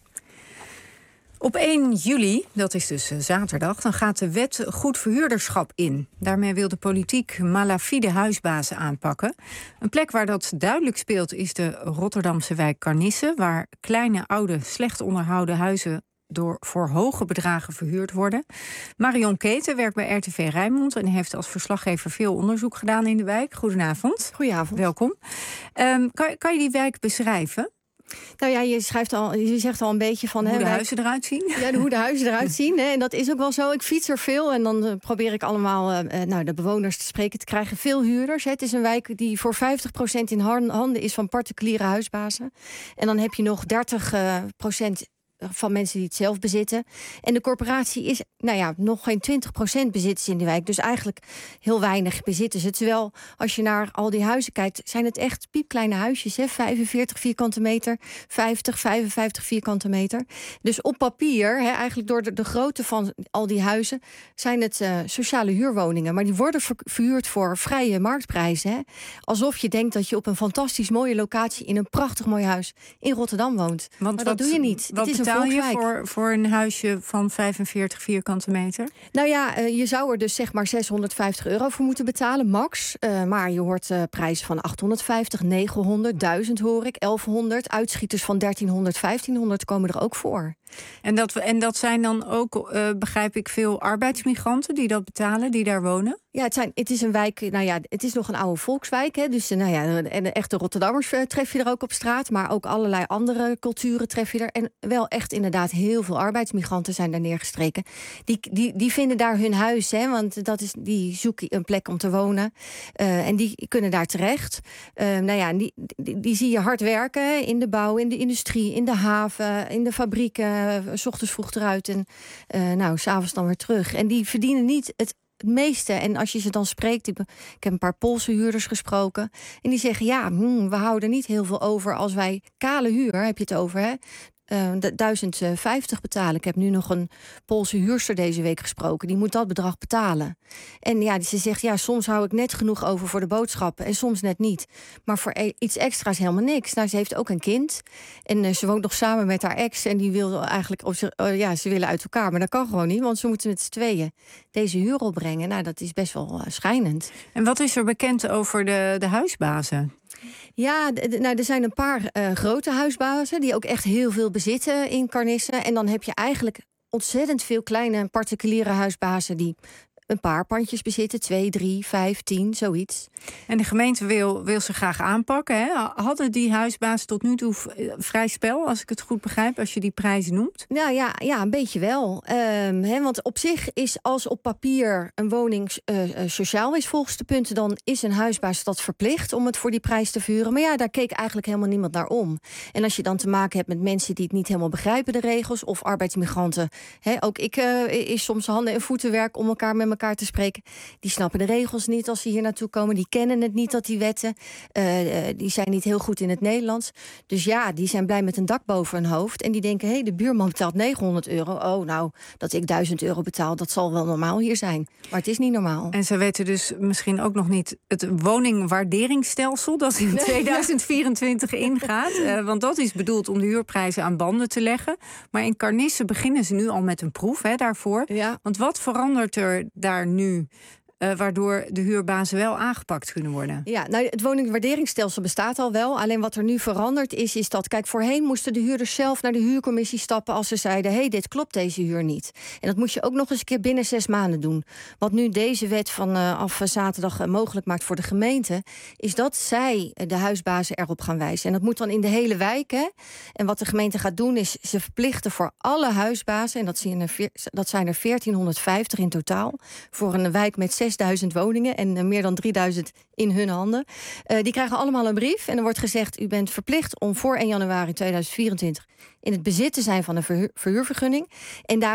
Op één juli, dat is dus zaterdag, dan gaat de wet goed verhuurderschap in. Daarmee wil de politiek malafide huisbazen aanpakken. Een plek waar dat duidelijk speelt is de Rotterdamse wijk Carnisse, waar kleine, oude, slecht onderhouden huizen door voor hoge bedragen verhuurd worden. Marion Keten werkt bij R T V Rijnmond en heeft als verslaggever veel onderzoek gedaan in de wijk. Goedenavond. Goedenavond. Welkom. Um, kan, kan je die wijk beschrijven? Nou ja, je, schrijft al, je zegt al een beetje van... Hoe hè, de wij, huizen eruit zien? Ja, de, hoe de huizen eruit zien. Hè, en dat is ook wel zo. Ik fiets er veel en dan uh, probeer ik allemaal uh, nou, de bewoners te spreken te krijgen. Veel huurders. Hè. Het is een wijk die voor vijftig procent in handen is van particuliere huisbazen. En dan heb je nog dertig procent van mensen die het zelf bezitten. En de corporatie is, nou ja, nog geen twintig procent bezitters in de wijk. Dus eigenlijk heel weinig bezitten ze. Terwijl, als je naar al die huizen kijkt, zijn het echt piepkleine huisjes. Hè? vijfenveertig vierkante meter, vijftig, vijfenvijftig vierkante meter. Dus op papier, hè, eigenlijk door de, de grootte van al die huizen, zijn het uh, sociale huurwoningen. Maar die worden ver, verhuurd voor vrije marktprijzen. Hè? Alsof je denkt dat je op een fantastisch mooie locatie in een prachtig mooi huis in Rotterdam woont. Want maar wat, dat doe je niet. Wat het is betaal een je voor, voor een huisje van vijfenveertig vierkante meter? Nou ja, uh, je zou er dus zeg maar zeshonderdvijftig euro voor moeten betalen, max. Uh, maar je hoort uh, prijzen van achthonderdvijftig, negenhonderd, duizend hoor ik, elfhonderd. Uitschieters van dertienhonderd, vijftienhonderd komen er ook voor. En dat, en dat zijn dan ook, uh, begrijp ik, veel arbeidsmigranten die dat betalen, die daar wonen? Ja, het, zijn, het is een wijk, nou ja, het is nog een oude volkswijk. Hè, dus nou ja, en de echte Rotterdammers uh, tref je er ook op straat. Maar ook allerlei andere culturen tref je er. En wel echt inderdaad heel veel arbeidsmigranten zijn daar neergestreken. Die, die, die vinden daar hun huis, hè, want dat is, die zoeken een plek om te wonen. Uh, en die kunnen daar terecht. Uh, nou ja, die, die, die zie je hard werken in de bouw, in de industrie, in de haven, in de fabrieken. Uh, 's ochtends vroeg eruit en uh, nou, 's avonds dan weer terug. En die verdienen niet het Het meeste. En als je ze dan spreekt, ik, ik heb een paar Poolse huurders gesproken. En die zeggen, ja, hmm, we houden niet heel veel over als wij kale huur, heb je het over, hè? Uh, duizend vijftig betalen. Ik heb nu nog een Poolse huurster deze week gesproken. Die moet dat bedrag betalen. En ja, ze zegt, ja, soms hou ik net genoeg over voor de boodschappen en soms net niet. Maar voor e- iets extra's helemaal niks. Nou, ze heeft ook een kind. En uh, ze woont nog samen met haar ex. En die wil eigenlijk, of ze, uh, ja, ze willen uit elkaar. Maar dat kan gewoon niet, want ze moeten met z'n tweeën deze huur opbrengen. Nou, dat is best wel uh, schijnend. En wat is er bekend over de, de huisbazen? Ja, d- d- nou, er zijn een paar uh, grote huisbazen die ook echt heel veel bezitten in Carnisse. En dan heb je eigenlijk ontzettend veel kleine particuliere huisbazen die een paar pandjes bezitten, twee, drie, vijf, tien, zoiets. En de gemeente wil, wil ze graag aanpakken. Hè? Hadden die huisbazen tot nu toe vrij spel, als ik het goed begrijp, als je die prijzen noemt? Nou ja, ja een beetje wel. Um, hè, want op zich is als op papier een woning uh, uh, sociaal is volgens de punten, dan is een huisbaas dat verplicht om het voor die prijs te vuren. Maar ja, daar keek eigenlijk helemaal niemand naar om. En als je dan te maken hebt met mensen die het niet helemaal begrijpen, de regels, of arbeidsmigranten. Hè, ook ik uh, is soms handen en voeten werk om elkaar met elkaar te spreken. Die snappen de regels niet als ze hier naartoe komen. Die kennen het niet, dat die wetten. Uh, uh, die zijn niet heel goed in het Nederlands. Dus ja, die zijn blij met een dak boven hun hoofd. En die denken, hé, hey, de buurman betaalt negenhonderd euro. Oh, nou, dat ik duizend euro betaal, dat zal wel normaal hier zijn. Maar het is niet normaal. En ze weten dus misschien ook nog niet het woningwaarderingsstelsel dat in tweeduizend vierentwintig ingaat. Uh, want dat is bedoeld om de huurprijzen aan banden te leggen. Maar in Carnisse beginnen ze nu al met een proef hè, daarvoor. Ja. Want wat verandert er daar nu, uh, waardoor de huurbazen wel aangepakt kunnen worden? Ja, nou, het woningwaarderingsstelsel bestaat al wel. Alleen wat er nu veranderd is, is dat, kijk, voorheen moesten de huurders zelf naar de huurcommissie stappen als ze zeiden, hé, hey, dit klopt deze huur niet. En dat moet je ook nog eens een keer binnen zes maanden doen. Wat nu deze wet vanaf uh, zaterdag uh, mogelijk maakt voor de gemeente, is dat zij uh, de huisbazen erop gaan wijzen. En dat moet dan in de hele wijk, hè. En wat de gemeente gaat doen, is ze verplichten voor alle huisbazen, en dat zijn er, dat zijn er veertienhonderdvijftig in totaal, voor een wijk met zesduizend woningen en uh, meer dan drieduizend in hun handen. Uh, die krijgen allemaal een brief en er wordt gezegd, u bent verplicht om voor één januari tweeduizend vierentwintig in het bezit te zijn van een verhuur, verhuurvergunning. En daarin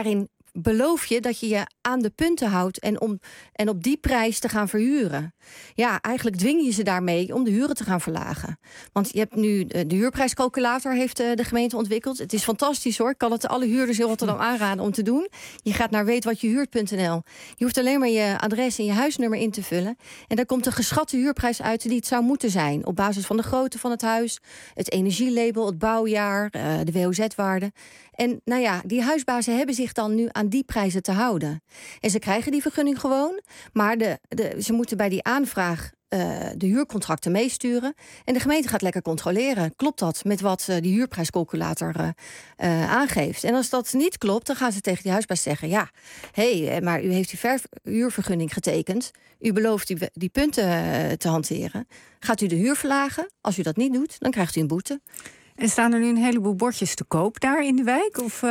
beloof je dat je je aan de punten houdt en om en op die prijs te gaan verhuren. Ja, eigenlijk dwing je ze daarmee om de huren te gaan verlagen. Want je hebt nu de huurprijscalculator heeft de gemeente ontwikkeld. Het is fantastisch hoor. Ik kan het alle huurders in Rotterdam aanraden om te doen. Je gaat naar weetwatjehuurt punt n l. Je hoeft alleen maar je adres en je huisnummer in te vullen. En daar komt een geschatte huurprijs uit die het zou moeten zijn. Op basis van de grootte van het huis, het energielabel, het bouwjaar, de W O Z-waarde. En nou ja, die huisbazen hebben zich dan nu aan die prijzen te houden. En ze krijgen die vergunning gewoon, maar de, de, ze moeten bij die aanvraag uh, de huurcontracten meesturen. En de gemeente gaat lekker controleren. Klopt dat met wat uh, die huurprijscalculator uh, uh, aangeeft? En als dat niet klopt, dan gaan ze tegen die huisbaas zeggen, ja, hé, hey, maar u heeft die ver- huurvergunning getekend. U belooft die, die punten uh, te hanteren. Gaat u de huur verlagen? Als u dat niet doet, dan krijgt u een boete. En staan er nu een heleboel bordjes te koop daar in de wijk? Of, uh...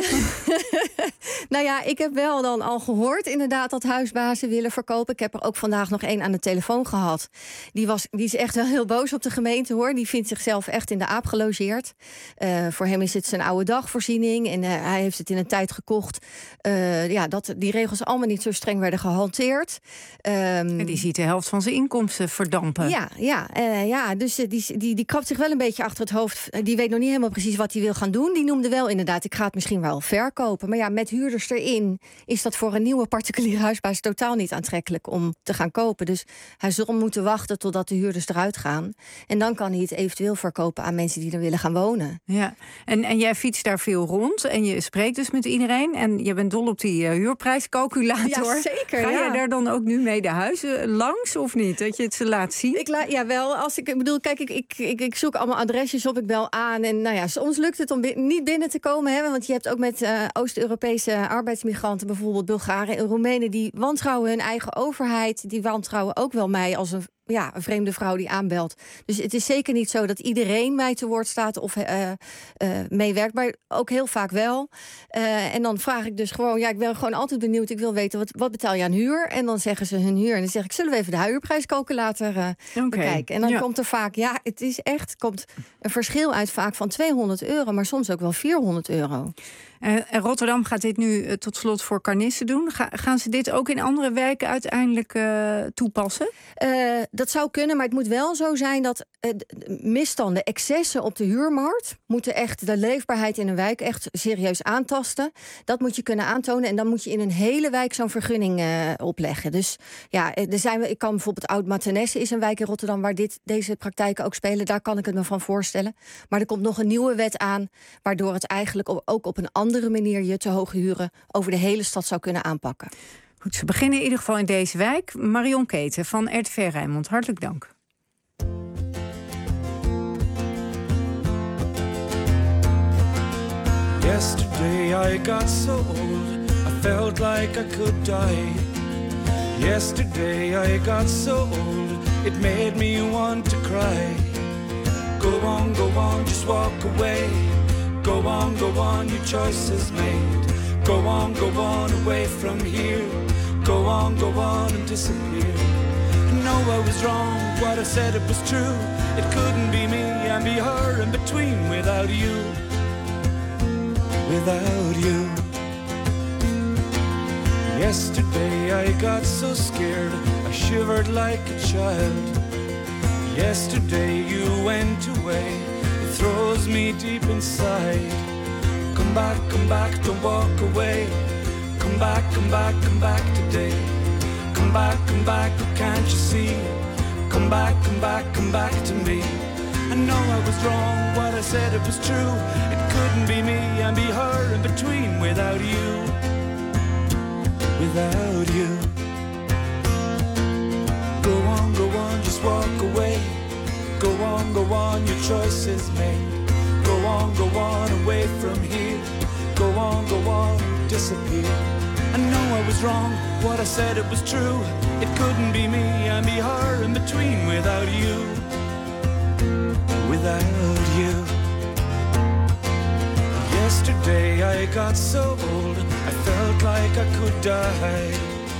nou ja, ik heb wel dan al gehoord inderdaad dat huisbazen willen verkopen. Ik heb er ook vandaag nog één aan de telefoon gehad. Die, was, die is echt wel heel boos op de gemeente hoor. Die vindt zichzelf echt in de aap gelogeerd. Uh, voor hem is het zijn oude dagvoorziening. En uh, hij heeft het in een tijd gekocht. Uh, ja, dat die regels allemaal niet zo streng werden gehanteerd. Um, en die ziet de helft van zijn inkomsten verdampen. Ja, ja, uh, ja dus uh, die, die, die krabt zich wel een beetje achter het hoofd. Die weet nog niet helemaal precies wat hij wil gaan doen. Die noemde wel inderdaad, ik ga het misschien wel verkopen. Maar ja, met huurders erin is dat voor een nieuwe particuliere huisbaas totaal niet aantrekkelijk om te gaan kopen. Dus hij zal moeten wachten totdat de huurders eruit gaan. En dan kan hij het eventueel verkopen aan mensen die er willen gaan wonen. Ja, en, en jij fietst daar veel rond en je spreekt dus met iedereen. En je bent dol op die uh, huurprijscalculator. Ja, zeker. Ga ja. je daar dan ook nu mee de huizen langs of niet? Dat je het ze laat zien? Ik la- ja, wel. Als ik, ik bedoel, kijk, ik, ik, ik, ik zoek allemaal adresjes op. Ik bel aan. En nou ja, soms lukt het om bi- niet binnen te komen. Hè, want je hebt ook met uh, Oost-Europese arbeidsmigranten, bijvoorbeeld Bulgaren en Roemenen, die wantrouwen hun eigen overheid. Die wantrouwen ook wel mij als een, ja, een vreemde vrouw die aanbelt. Dus het is zeker niet zo dat iedereen mij te woord staat of uh, uh, meewerkt. Maar ook heel vaak wel. Uh, en dan vraag ik dus gewoon, ja, ik ben gewoon altijd benieuwd. Ik wil weten, wat, wat betaal je aan huur? En dan zeggen ze hun huur. En dan zeg ik, zullen we even de huurprijscalculator uh, okay. bekijken? En dan ja. komt er vaak, ja, het is echt, komt een verschil uit vaak van tweehonderd euro, maar soms ook wel vierhonderd euro. Uh, en Rotterdam gaat dit nu uh, tot slot voor Carnissen doen. Ga, gaan ze dit ook in andere wijken uiteindelijk uh, toepassen? Uh, dat zou kunnen, maar het moet wel zo zijn dat uh, misstanden, excessen op de huurmarkt moeten echt de leefbaarheid in een wijk echt serieus aantasten. Dat moet je kunnen aantonen en dan moet je in een hele wijk zo'n vergunning uh, opleggen. Dus ja, er zijn we, ik kan bijvoorbeeld Oud-Mathenesse is een wijk in Rotterdam waar dit, deze praktijken ook spelen. Daar kan ik het me van voorstellen. Maar er komt nog een nieuwe wet aan, waardoor het eigenlijk ook op een andere manier je te hoge huren over de hele stad zou kunnen aanpakken. Goed, ze beginnen in ieder geval in deze wijk. Marion Keten van R T V Rijnmond, hartelijk dank. Yesterday I got so old, I felt like I could die. Yesterday I got so old, it made me want to cry. Go on, go on, just walk away. Go on, go on, your choice is made. Go on, go on, away from here. Go on, go on and disappear. No, I was wrong, what I said it was true. It couldn't be me and be her in between without you. Without you. Yesterday I got so scared, I shivered like a child. Yesterday you went away, it throws me deep inside. Come back, come back, don't walk away. Come back, come back, come back today. Come back, come back, oh, can't you see? Come back, come back, come back to me. I know I was wrong, what I said it was true. It couldn't be me and be her in between without you. Without you. Go on, go on, just walk away. Go on, go on, your choice is made. Go on, go on, away from here. Go on, go on, disappear. I know I was wrong, what I said it was true. It couldn't be me and be her in between without you. Without you. Yesterday I got so old, I felt like I could die.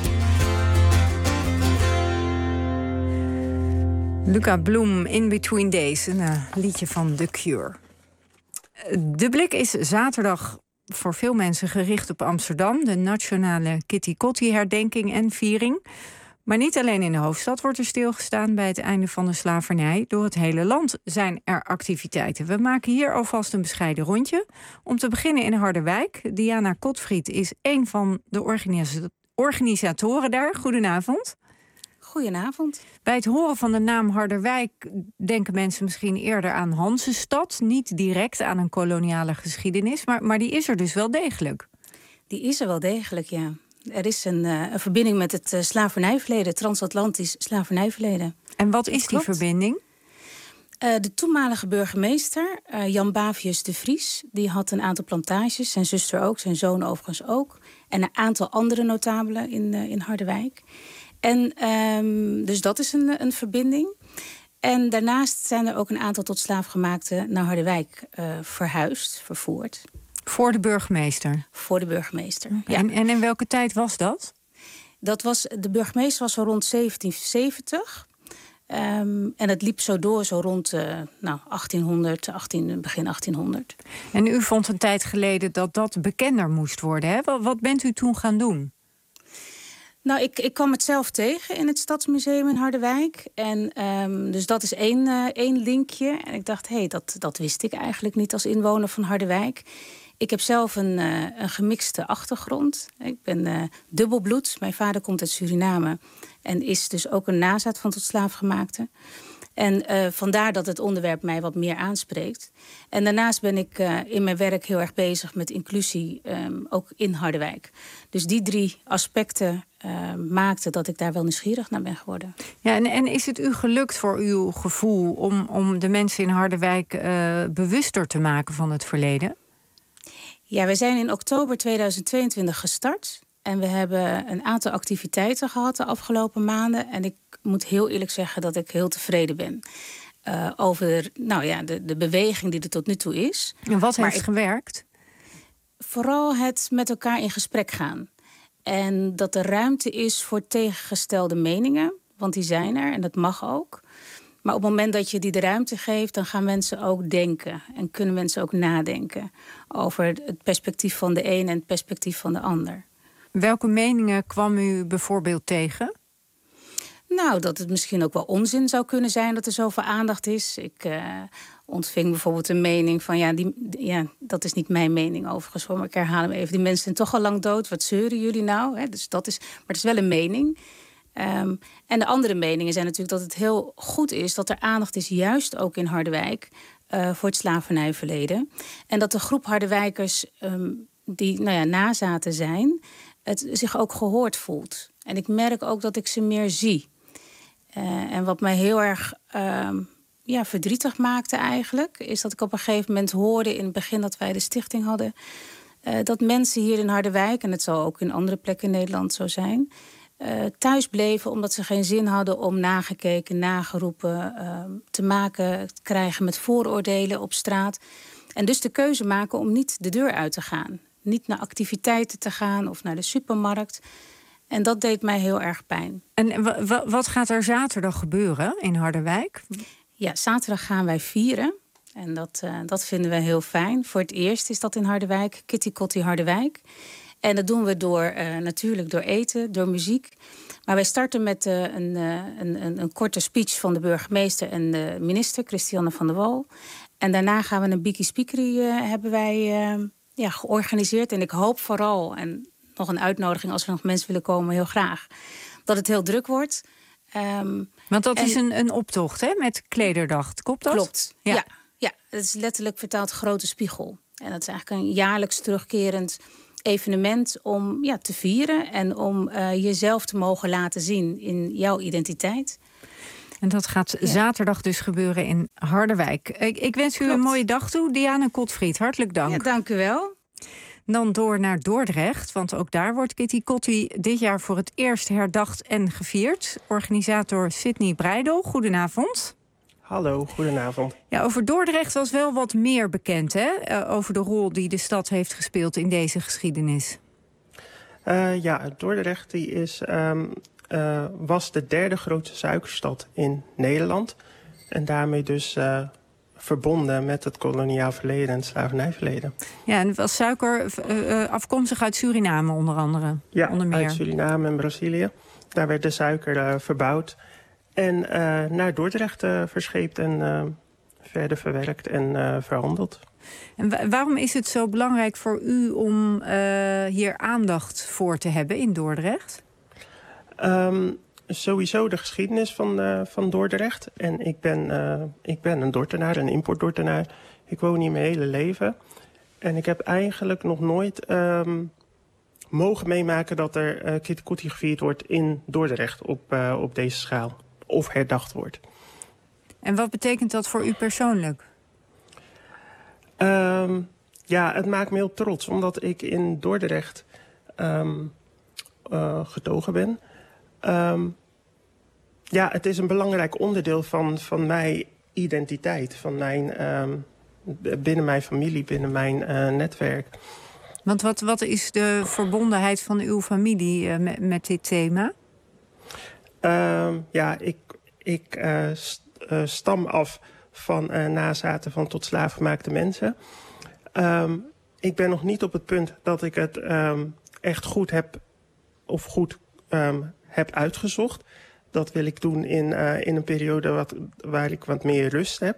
Luca Bloem, In Between Days, een uh, liedje van The Cure. De Blik is zaterdag voor veel mensen gericht op Amsterdam, de nationale Kitty Kotti herdenking en viering. Maar niet alleen in de hoofdstad wordt er stilgestaan bij het einde van de slavernij. Door het hele land zijn er activiteiten. We maken hier alvast een bescheiden rondje. Om te beginnen in Harderwijk. Diana Kotfried is een van de organisa- organisatoren daar. Goedenavond. Goedenavond. Bij het horen van de naam Harderwijk denken mensen misschien eerder aan Hanzestad. Niet direct aan een koloniale geschiedenis, maar, maar die is er dus wel degelijk. Die is er wel degelijk, ja. Er is een, uh, een verbinding met het uh, slavernijverleden, het transatlantisch slavernijverleden. En wat is dat klopt. die verbinding? Uh, de toenmalige burgemeester, uh, Jan Bavius de Vries, die had een aantal plantages. Zijn zuster ook, zijn zoon overigens ook. En een aantal andere notabelen in, uh, in Harderwijk. En um, dus dat is een, een verbinding. En daarnaast zijn er ook een aantal tot slaafgemaakten naar Harderwijk uh, verhuisd, vervoerd. Voor de burgemeester? Voor de burgemeester, ja. En, en in welke tijd was dat? Dat was, de burgemeester was zo rond zeventien zeventig. Um, en het liep zo door, zo rond uh, nou, achttienhonderd, achttien, begin achttienhonderd. En u vond een tijd geleden dat dat bekender moest worden, hè? Wat, wat bent u toen gaan doen? Nou, ik, ik kwam het zelf tegen in het Stadsmuseum in Harderwijk. En um, dus dat is één, uh, één linkje. En ik dacht, hé, hey, dat, dat wist ik eigenlijk niet als inwoner van Harderwijk. Ik heb zelf een, uh, een gemixte achtergrond. Ik ben uh, dubbelbloed. Mijn vader komt uit Suriname en is dus ook een nazaat van tot slaafgemaakte. En uh, vandaar dat het onderwerp mij wat meer aanspreekt. En daarnaast ben ik uh, in mijn werk heel erg bezig met inclusie, um, ook in Harderwijk. Dus die drie aspecten uh, maakten dat ik daar wel nieuwsgierig naar ben geworden. Ja, en, en is het u gelukt voor uw gevoel om, om de mensen in Harderwijk uh, bewuster te maken van het verleden? Ja, we zijn in oktober tweeduizend tweeëntwintig gestart. En we hebben een aantal activiteiten gehad de afgelopen maanden. En ik moet heel eerlijk zeggen dat ik heel tevreden ben uh, over nou ja, de, de beweging die er tot nu toe is. En wat maar heeft ik, gewerkt? Vooral het met elkaar in gesprek gaan. En dat er ruimte is voor tegengestelde meningen. Want die zijn er en dat mag ook. Maar op het moment dat je die de ruimte geeft, dan gaan mensen ook denken. En kunnen mensen ook nadenken over het perspectief van de een en het perspectief van de ander. Welke meningen kwam u bijvoorbeeld tegen? Nou, dat het misschien ook wel onzin zou kunnen zijn dat er zoveel aandacht is. Ik uh, ontving bijvoorbeeld een mening van, ja, die, ja, dat is niet mijn mening overigens, maar ik herhaal hem even. Die mensen zijn toch al lang dood, wat zeuren jullie nou? He, dus dat is, maar het is wel een mening. Um, en de andere meningen zijn natuurlijk dat het heel goed is dat er aandacht is, juist ook in Harderwijk, uh, voor het slavernijverleden. En dat de groep Harderwijkers um, die nou ja, nazaten zijn, het zich ook gehoord voelt. En ik merk ook dat ik ze meer zie. Uh, en wat mij heel erg uh, ja, verdrietig maakte eigenlijk, is dat ik op een gegeven moment hoorde in het begin dat wij de stichting hadden, uh, dat mensen hier in Harderwijk, en het zal ook in andere plekken in Nederland zo zijn, uh, thuis bleven omdat ze geen zin hadden om nagekeken, nageroepen uh, te maken, te krijgen met vooroordelen op straat. En dus de keuze maken om niet de deur uit te gaan. Niet naar activiteiten te gaan of naar de supermarkt. En dat deed mij heel erg pijn. En w- w- wat gaat er zaterdag gebeuren in Harderwijk? Ja, zaterdag gaan wij vieren. En dat, uh, dat vinden we heel fijn. Voor het eerst is dat in Harderwijk, Kitty Kotti Harderwijk. En dat doen we door, uh, natuurlijk door eten, door muziek. Maar wij starten met uh, een, uh, een, een, een korte speech van de burgemeester en de minister, Christiane van der Wal. En daarna gaan we een biki speakery uh, hebben wij uh, ja, georganiseerd. En ik hoop vooral, en nog een uitnodiging als er nog mensen willen komen, heel graag, dat het heel druk wordt. Um, Want dat en, is een, een optocht, hè, met klederdag. Klopt dat? Klopt, ja. ja. Ja, het is letterlijk vertaald Grote Spiegel. En dat is eigenlijk een jaarlijks terugkerend evenement om ja, te vieren en om uh, jezelf te mogen laten zien in jouw identiteit. En dat gaat ja. zaterdag dus gebeuren in Harderwijk. Ik, ik wens u Klopt. een mooie dag toe. Diana Kotfried, hartelijk dank. Ja, dank u wel. Dan door naar Dordrecht, want ook daar wordt Kitty Kotti dit jaar voor het eerst herdacht en gevierd. Organisator Sidney Breidel, goedenavond. Hallo, goedenavond. Ja, over Dordrecht was wel wat meer bekend, hè? Uh, over de rol die de stad heeft gespeeld in deze geschiedenis. Uh, ja, Dordrecht die is, um, uh, was de derde grootste suikerstad in Nederland. En daarmee dus uh, verbonden met het koloniaal verleden en het slavernijverleden. Ja, en was suiker uh, afkomstig uit Suriname onder andere? Ja, onder meer. uit Suriname en Brazilië. Daar werd de suiker uh, verbouwd en uh, naar Dordrecht uh, verscheept en uh, verder verwerkt en uh, verhandeld. En wa- waarom is het zo belangrijk voor u om uh, hier aandacht voor te hebben in Dordrecht? Um, sowieso de geschiedenis van, uh, van Dordrecht. En ik ben, uh, ik ben een Dordtenaar, een importdortenaar. Ik woon hier mijn hele leven. En ik heb eigenlijk nog nooit um, mogen meemaken dat er uh, Kitty Kotti gevierd wordt in Dordrecht op, uh, op deze schaal. Of herdacht wordt. En wat betekent dat voor u persoonlijk? Um, ja, het maakt me heel trots, omdat ik in Dordrecht um, uh, getogen ben. Um, ja, het is een belangrijk onderdeel van, van mijn identiteit. Van mijn, um, binnen mijn familie, binnen mijn uh, netwerk. Want wat, wat is de verbondenheid van uw familie uh, met, met dit thema? Um, ja, ik, ik uh, st, uh, stam af van uh, nazaten van tot slaafgemaakte mensen. Um, ik ben nog niet op het punt dat ik het um, echt goed heb of goed um, heb uitgezocht. Dat wil ik doen in, uh, in een periode wat, waar ik wat meer rust heb.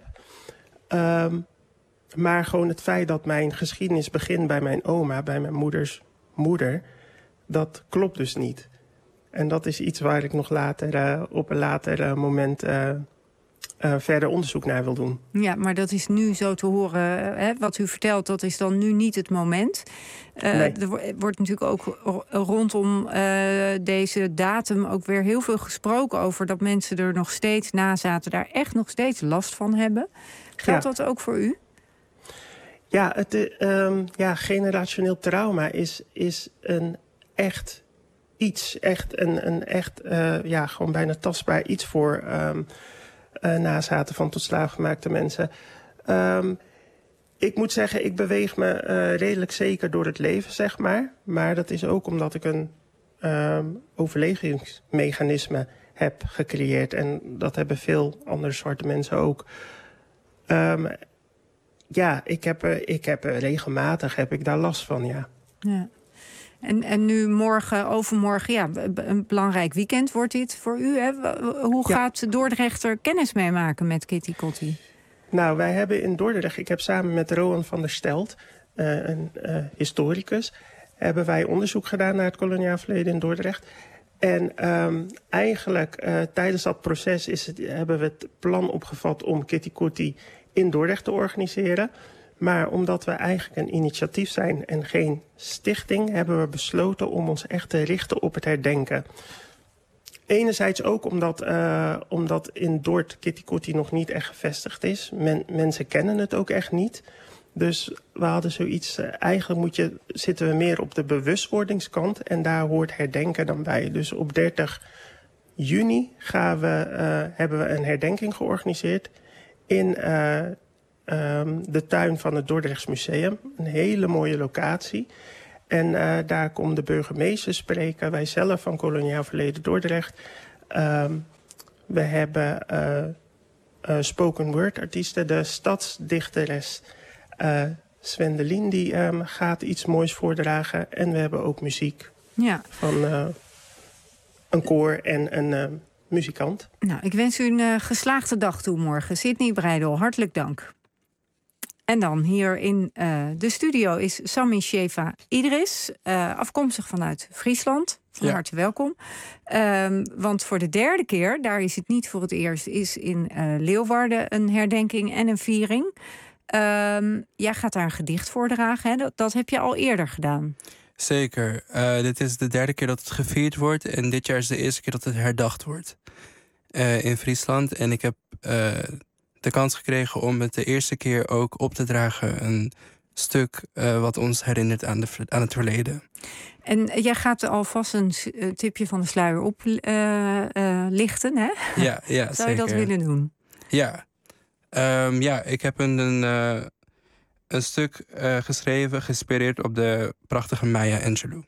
Um, maar gewoon het feit dat mijn geschiedenis begint bij mijn oma, bij mijn moeders moeder, dat klopt dus niet. En dat is iets waar ik nog later, uh, op een later uh, moment uh, uh, verder onderzoek naar wil doen. Ja, maar dat is nu zo te horen. Hè, wat u vertelt, dat is dan nu niet het moment. Uh, nee. Er wordt natuurlijk ook rondom uh, deze datum ook weer heel veel gesproken over dat mensen er nog steeds nazaten, daar echt nog steeds last van hebben. Geldt ja. dat ook voor u? Ja, het uh, um, ja, generationeel trauma is, is een echt iets, echt een, een echt, uh, ja, gewoon bijna tastbaar iets voor um, uh, nazaten van tot slaafgemaakte mensen. Um, ik moet zeggen, ik beweeg me uh, redelijk zeker door het leven, zeg maar. Maar dat is ook omdat ik een um, overlevingsmechanisme heb gecreëerd. En dat hebben veel andere zwarte mensen ook. Um, ja, ik heb, uh, ik heb uh, regelmatig heb ik daar last van, ja. Ja. En, en nu morgen, overmorgen, ja, een belangrijk weekend wordt dit voor u. Hè? Hoe ja. gaat Dordrecht er kennis mee maken met Kitty Kotti? Nou, wij hebben in Dordrecht, ik heb samen met Rowan van der Stelt, uh, een uh, historicus, hebben wij onderzoek gedaan naar het koloniaal verleden in Dordrecht. En um, eigenlijk uh, tijdens dat proces is het, hebben we het plan opgevat om Kitty Kotti in Dordrecht te organiseren. Maar omdat we eigenlijk een initiatief zijn en geen stichting, hebben we besloten om ons echt te richten op het herdenken. Enerzijds ook omdat, uh, omdat in Dort Kitty Kotti nog niet echt gevestigd is. Men, mensen kennen het ook echt niet. Dus we hadden zoiets, uh, eigenlijk moet je, zitten we meer op de bewustwordingskant en daar hoort herdenken dan bij. Dus op dertig juni gaan we, uh, hebben we een herdenking georganiseerd in uh, um, de tuin van het Dordrechts Museum. Een hele mooie locatie. En uh, daar komt de burgemeester spreken. Wij zelf van Koloniaal Verleden Dordrecht. Um, we hebben uh, uh, spoken word artiesten. De stadsdichteres uh, Swendelin die um, gaat iets moois voordragen. En we hebben ook muziek ja. van uh, een koor en een uh, muzikant. Nou, ik wens u een uh, geslaagde dag toe morgen. Sidney Breidel, hartelijk dank. En dan hier in uh, de studio is Sami Sheva Idris, uh, afkomstig vanuit Friesland. Van ja. harte welkom. Um, want voor de derde keer, daar is het niet voor het eerst, is in uh, Leeuwarden een herdenking en een viering. Um, jij gaat daar een gedicht voordragen, hè? Dat, dat heb je al eerder gedaan. Zeker. Uh, dit is de derde keer dat het gevierd wordt en dit jaar is de eerste keer dat het herdacht wordt uh, in Friesland. En ik heb Uh, de kans gekregen om het de eerste keer ook op te dragen. Een stuk uh, wat ons herinnert aan, de, aan het verleden. En jij gaat alvast een tipje van de sluier oplichten, uh, uh, hè? Ja, ja, Zou je zeker. dat willen doen? Ja. Um, ja, ik heb een, een, uh, een stuk uh, geschreven, geïnspireerd op de prachtige Maya Angelou.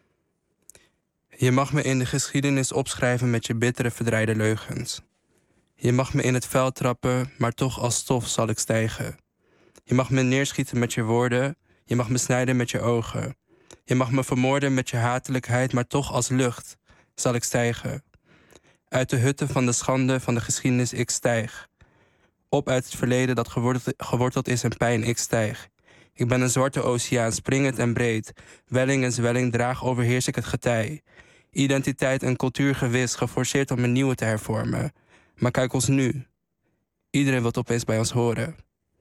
Je mag me in de geschiedenis opschrijven met je bittere, verdraaide leugens. Je mag me in het vuil trappen, maar toch als stof zal ik stijgen. Je mag me neerschieten met je woorden, je mag me snijden met je ogen. Je mag me vermoorden met je hatelijkheid, maar toch als lucht zal ik stijgen. Uit de hutten van de schande van de geschiedenis ik stijg. Op uit het verleden dat geworteld, geworteld is in pijn ik stijg. Ik ben een zwarte oceaan, springend en breed. Welling en zwelling draag overheers ik het getij. Identiteit en cultuur gewis, geforceerd om een nieuwe te hervormen. Maar kijk ons nu. Iedereen wil opeens bij ons horen.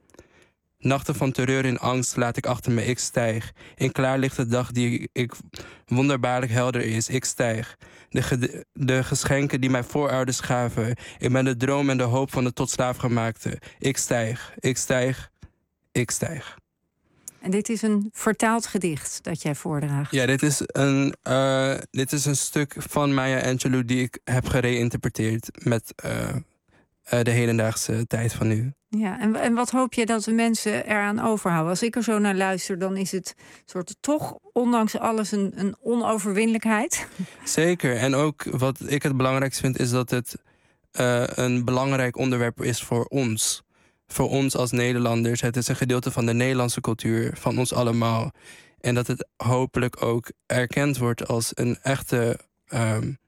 Nachten van terreur en angst laat ik achter me, ik stijg. In klaarlichte dag die ik wonderbaarlijk helder is, ik stijg. De, ge- de geschenken die mijn voorouders gaven. Ik ben de droom en de hoop van de tot slaafgemaakte. Ik stijg, ik stijg, ik stijg. En dit is een vertaald gedicht dat jij voordraagt. Ja, dit is een, uh, dit is een stuk van Maya Angelou die ik heb gereïnterpreteerd met uh, uh, de hedendaagse tijd van nu. Ja, en, en wat hoop je dat de mensen eraan overhouden? Als ik er zo naar luister, dan is het soort toch, ondanks alles, een, een onoverwinnelijkheid. Zeker. En ook wat ik het belangrijkste vind, is dat het uh, een belangrijk onderwerp is voor ons. Voor ons als Nederlanders. Het is een gedeelte van de Nederlandse cultuur, van ons allemaal. En dat het hopelijk ook erkend wordt als een echte um, uh,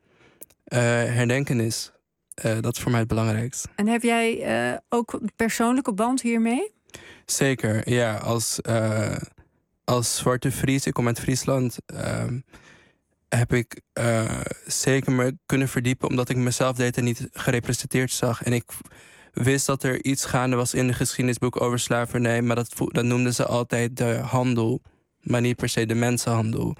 herdenkenis. Uh, dat is voor mij het belangrijkste. En heb jij uh, ook een persoonlijke band hiermee? Zeker, ja. Als, uh, als Zwarte Fries, ik kom uit Friesland, uh, heb ik uh, zeker me kunnen verdiepen, omdat ik mezelf de hele tijd niet gerepresenteerd zag. En ik wist dat er iets gaande was in de geschiedenisboek over slavernij, maar dat, dat noemden ze altijd de handel, maar niet per se de mensenhandel.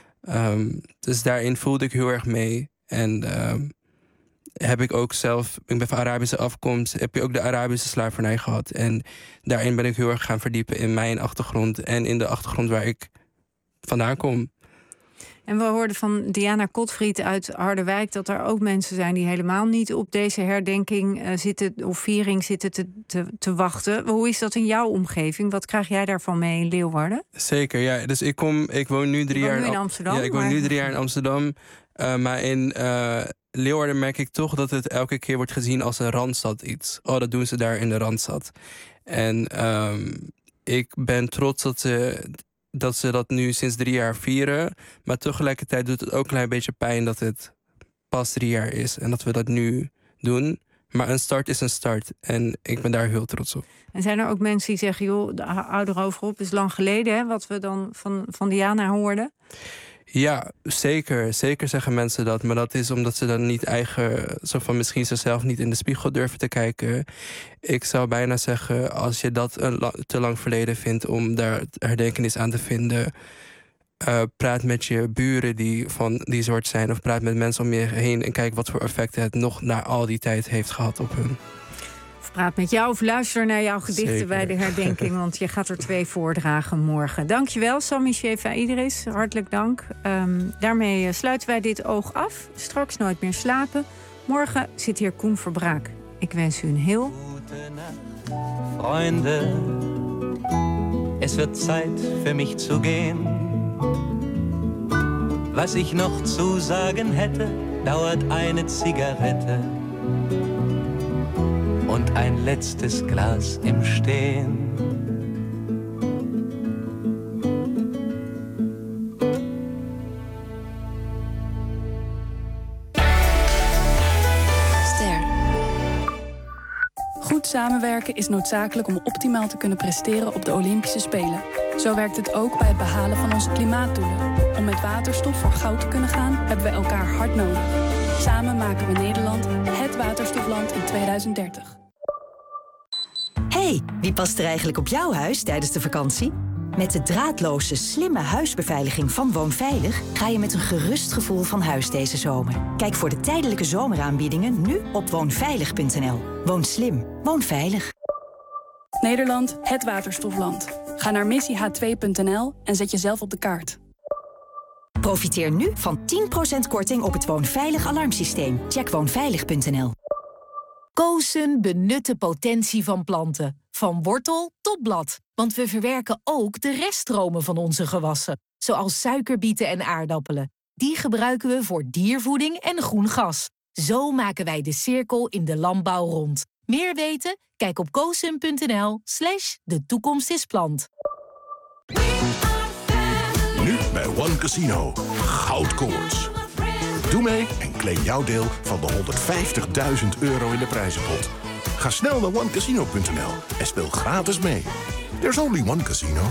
Um, dus daarin voelde ik heel erg mee. En um, heb ik ook zelf, ik ben van Arabische afkomst, heb je ook de Arabische slavernij gehad. En daarin ben ik heel erg gaan verdiepen in mijn achtergrond en in de achtergrond waar ik vandaan kom. En we hoorden van Diana Kotfried uit Harderwijk dat er ook mensen zijn die helemaal niet op deze herdenking uh, zitten of viering zitten te, te, te wachten. Hoe is dat in jouw omgeving? Wat krijg jij daarvan mee in Leeuwarden? Zeker, ja. Dus ik kom, ik woon nu drie woon jaar nu in Amsterdam. Ja, ik woon maar... nu drie jaar in Amsterdam. Uh, maar in uh, Leeuwarden merk ik toch dat het elke keer wordt gezien als een Randstad iets. Oh, dat doen ze daar in de Randstad. En um, ik ben trots dat ze, dat ze dat nu sinds drie jaar vieren. Maar tegelijkertijd doet het ook een klein beetje pijn dat het pas drie jaar is. En dat we dat nu doen. Maar een start is een start. En ik ben daar heel trots op. En zijn er ook mensen die zeggen, joh, de ouder overop is lang geleden, hè, wat we dan van, van Diana hoorden? Ja, zeker. Zeker zeggen mensen dat. Maar dat is omdat ze dan niet eigen, zo van misschien zichzelf niet in de spiegel durven te kijken. Ik zou bijna zeggen, als je dat een la- te lang verleden vindt om daar herdenkenis aan te vinden, Uh, praat met je buren die van die soort zijn, of praat met mensen om je heen en kijk wat voor effecten het nog na al die tijd heeft gehad op hun. Of praat met jou of luister naar jouw gedichten Zeker. Bij de herdenking, want je gaat er twee voordragen morgen. Dankjewel, Sami Sheva Idris. Hartelijk dank. Um, daarmee sluiten wij dit oog af. Straks Nooit meer slapen. Morgen zit hier Koen Verbraak. Ik wens u een heel... Freunde, es wird Zeit für mich zu gehen. Was ich noch zu sagen hätte, dauert eine Zigarette und ein letztes Glas im Stehen. Goed samenwerken is noodzakelijk om optimaal te kunnen presteren op de Olympische Spelen. Zo werkt het ook bij het behalen van onze klimaatdoelen. Om met waterstof voor goud te kunnen gaan, hebben we elkaar hard nodig. Samen maken we Nederland het waterstofland in tweeduizend dertig. Hey, wie past er eigenlijk op jouw huis tijdens de vakantie? Met de draadloze, slimme huisbeveiliging van Woonveilig ga je met een gerust gevoel van huis deze zomer. Kijk voor de tijdelijke zomeraanbiedingen nu op woonveilig punt n l. Woon slim, woon veilig. Nederland, het waterstofland. Ga naar missie h twee punt n l en zet jezelf op de kaart. Profiteer nu van tien procent korting op het Woonveilig alarmsysteem. Check woonveilig punt n l. Koosun benut de potentie van planten. Van wortel tot blad. Want we verwerken ook de reststromen van onze gewassen. Zoals suikerbieten en aardappelen. Die gebruiken we voor diervoeding en groen gas. Zo maken wij de cirkel in de landbouw rond. Meer weten? Kijk op cosun.nl slash de toekomst is plant. Nu bij One Casino. Goudkoorts. Doe mee en claim jouw deel van de honderdvijftigduizend euro in de prijzenpot. Ga snel naar one casino punt n l en speel gratis mee. There's only one casino.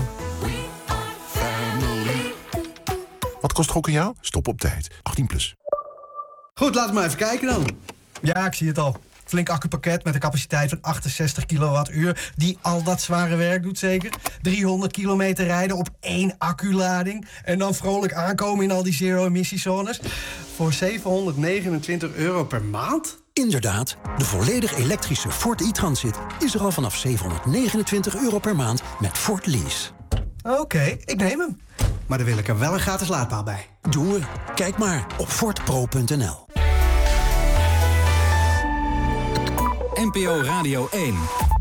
Wat kost gokken jou? Stop op tijd. achttien plus. Goed, laten we maar even kijken dan. Ja, ik zie het al. Flink accupakket met een capaciteit van achtenzestig kilowattuur... die al dat zware werk doet zeker. driehonderd kilometer rijden op één acculading... en dan vrolijk aankomen in al die zero-emissiezones... voor zevenhonderdnegenentwintig euro per maand? Inderdaad, de volledig elektrische Ford e-Transit is er al vanaf zevenhonderdnegenentwintig euro per maand met Ford Lease. Oké, okay, ik neem hem. Maar dan wil ik er wel een gratis laadpaal bij. Doen we. Kijk maar op ford pro punt n l. N P O Radio één.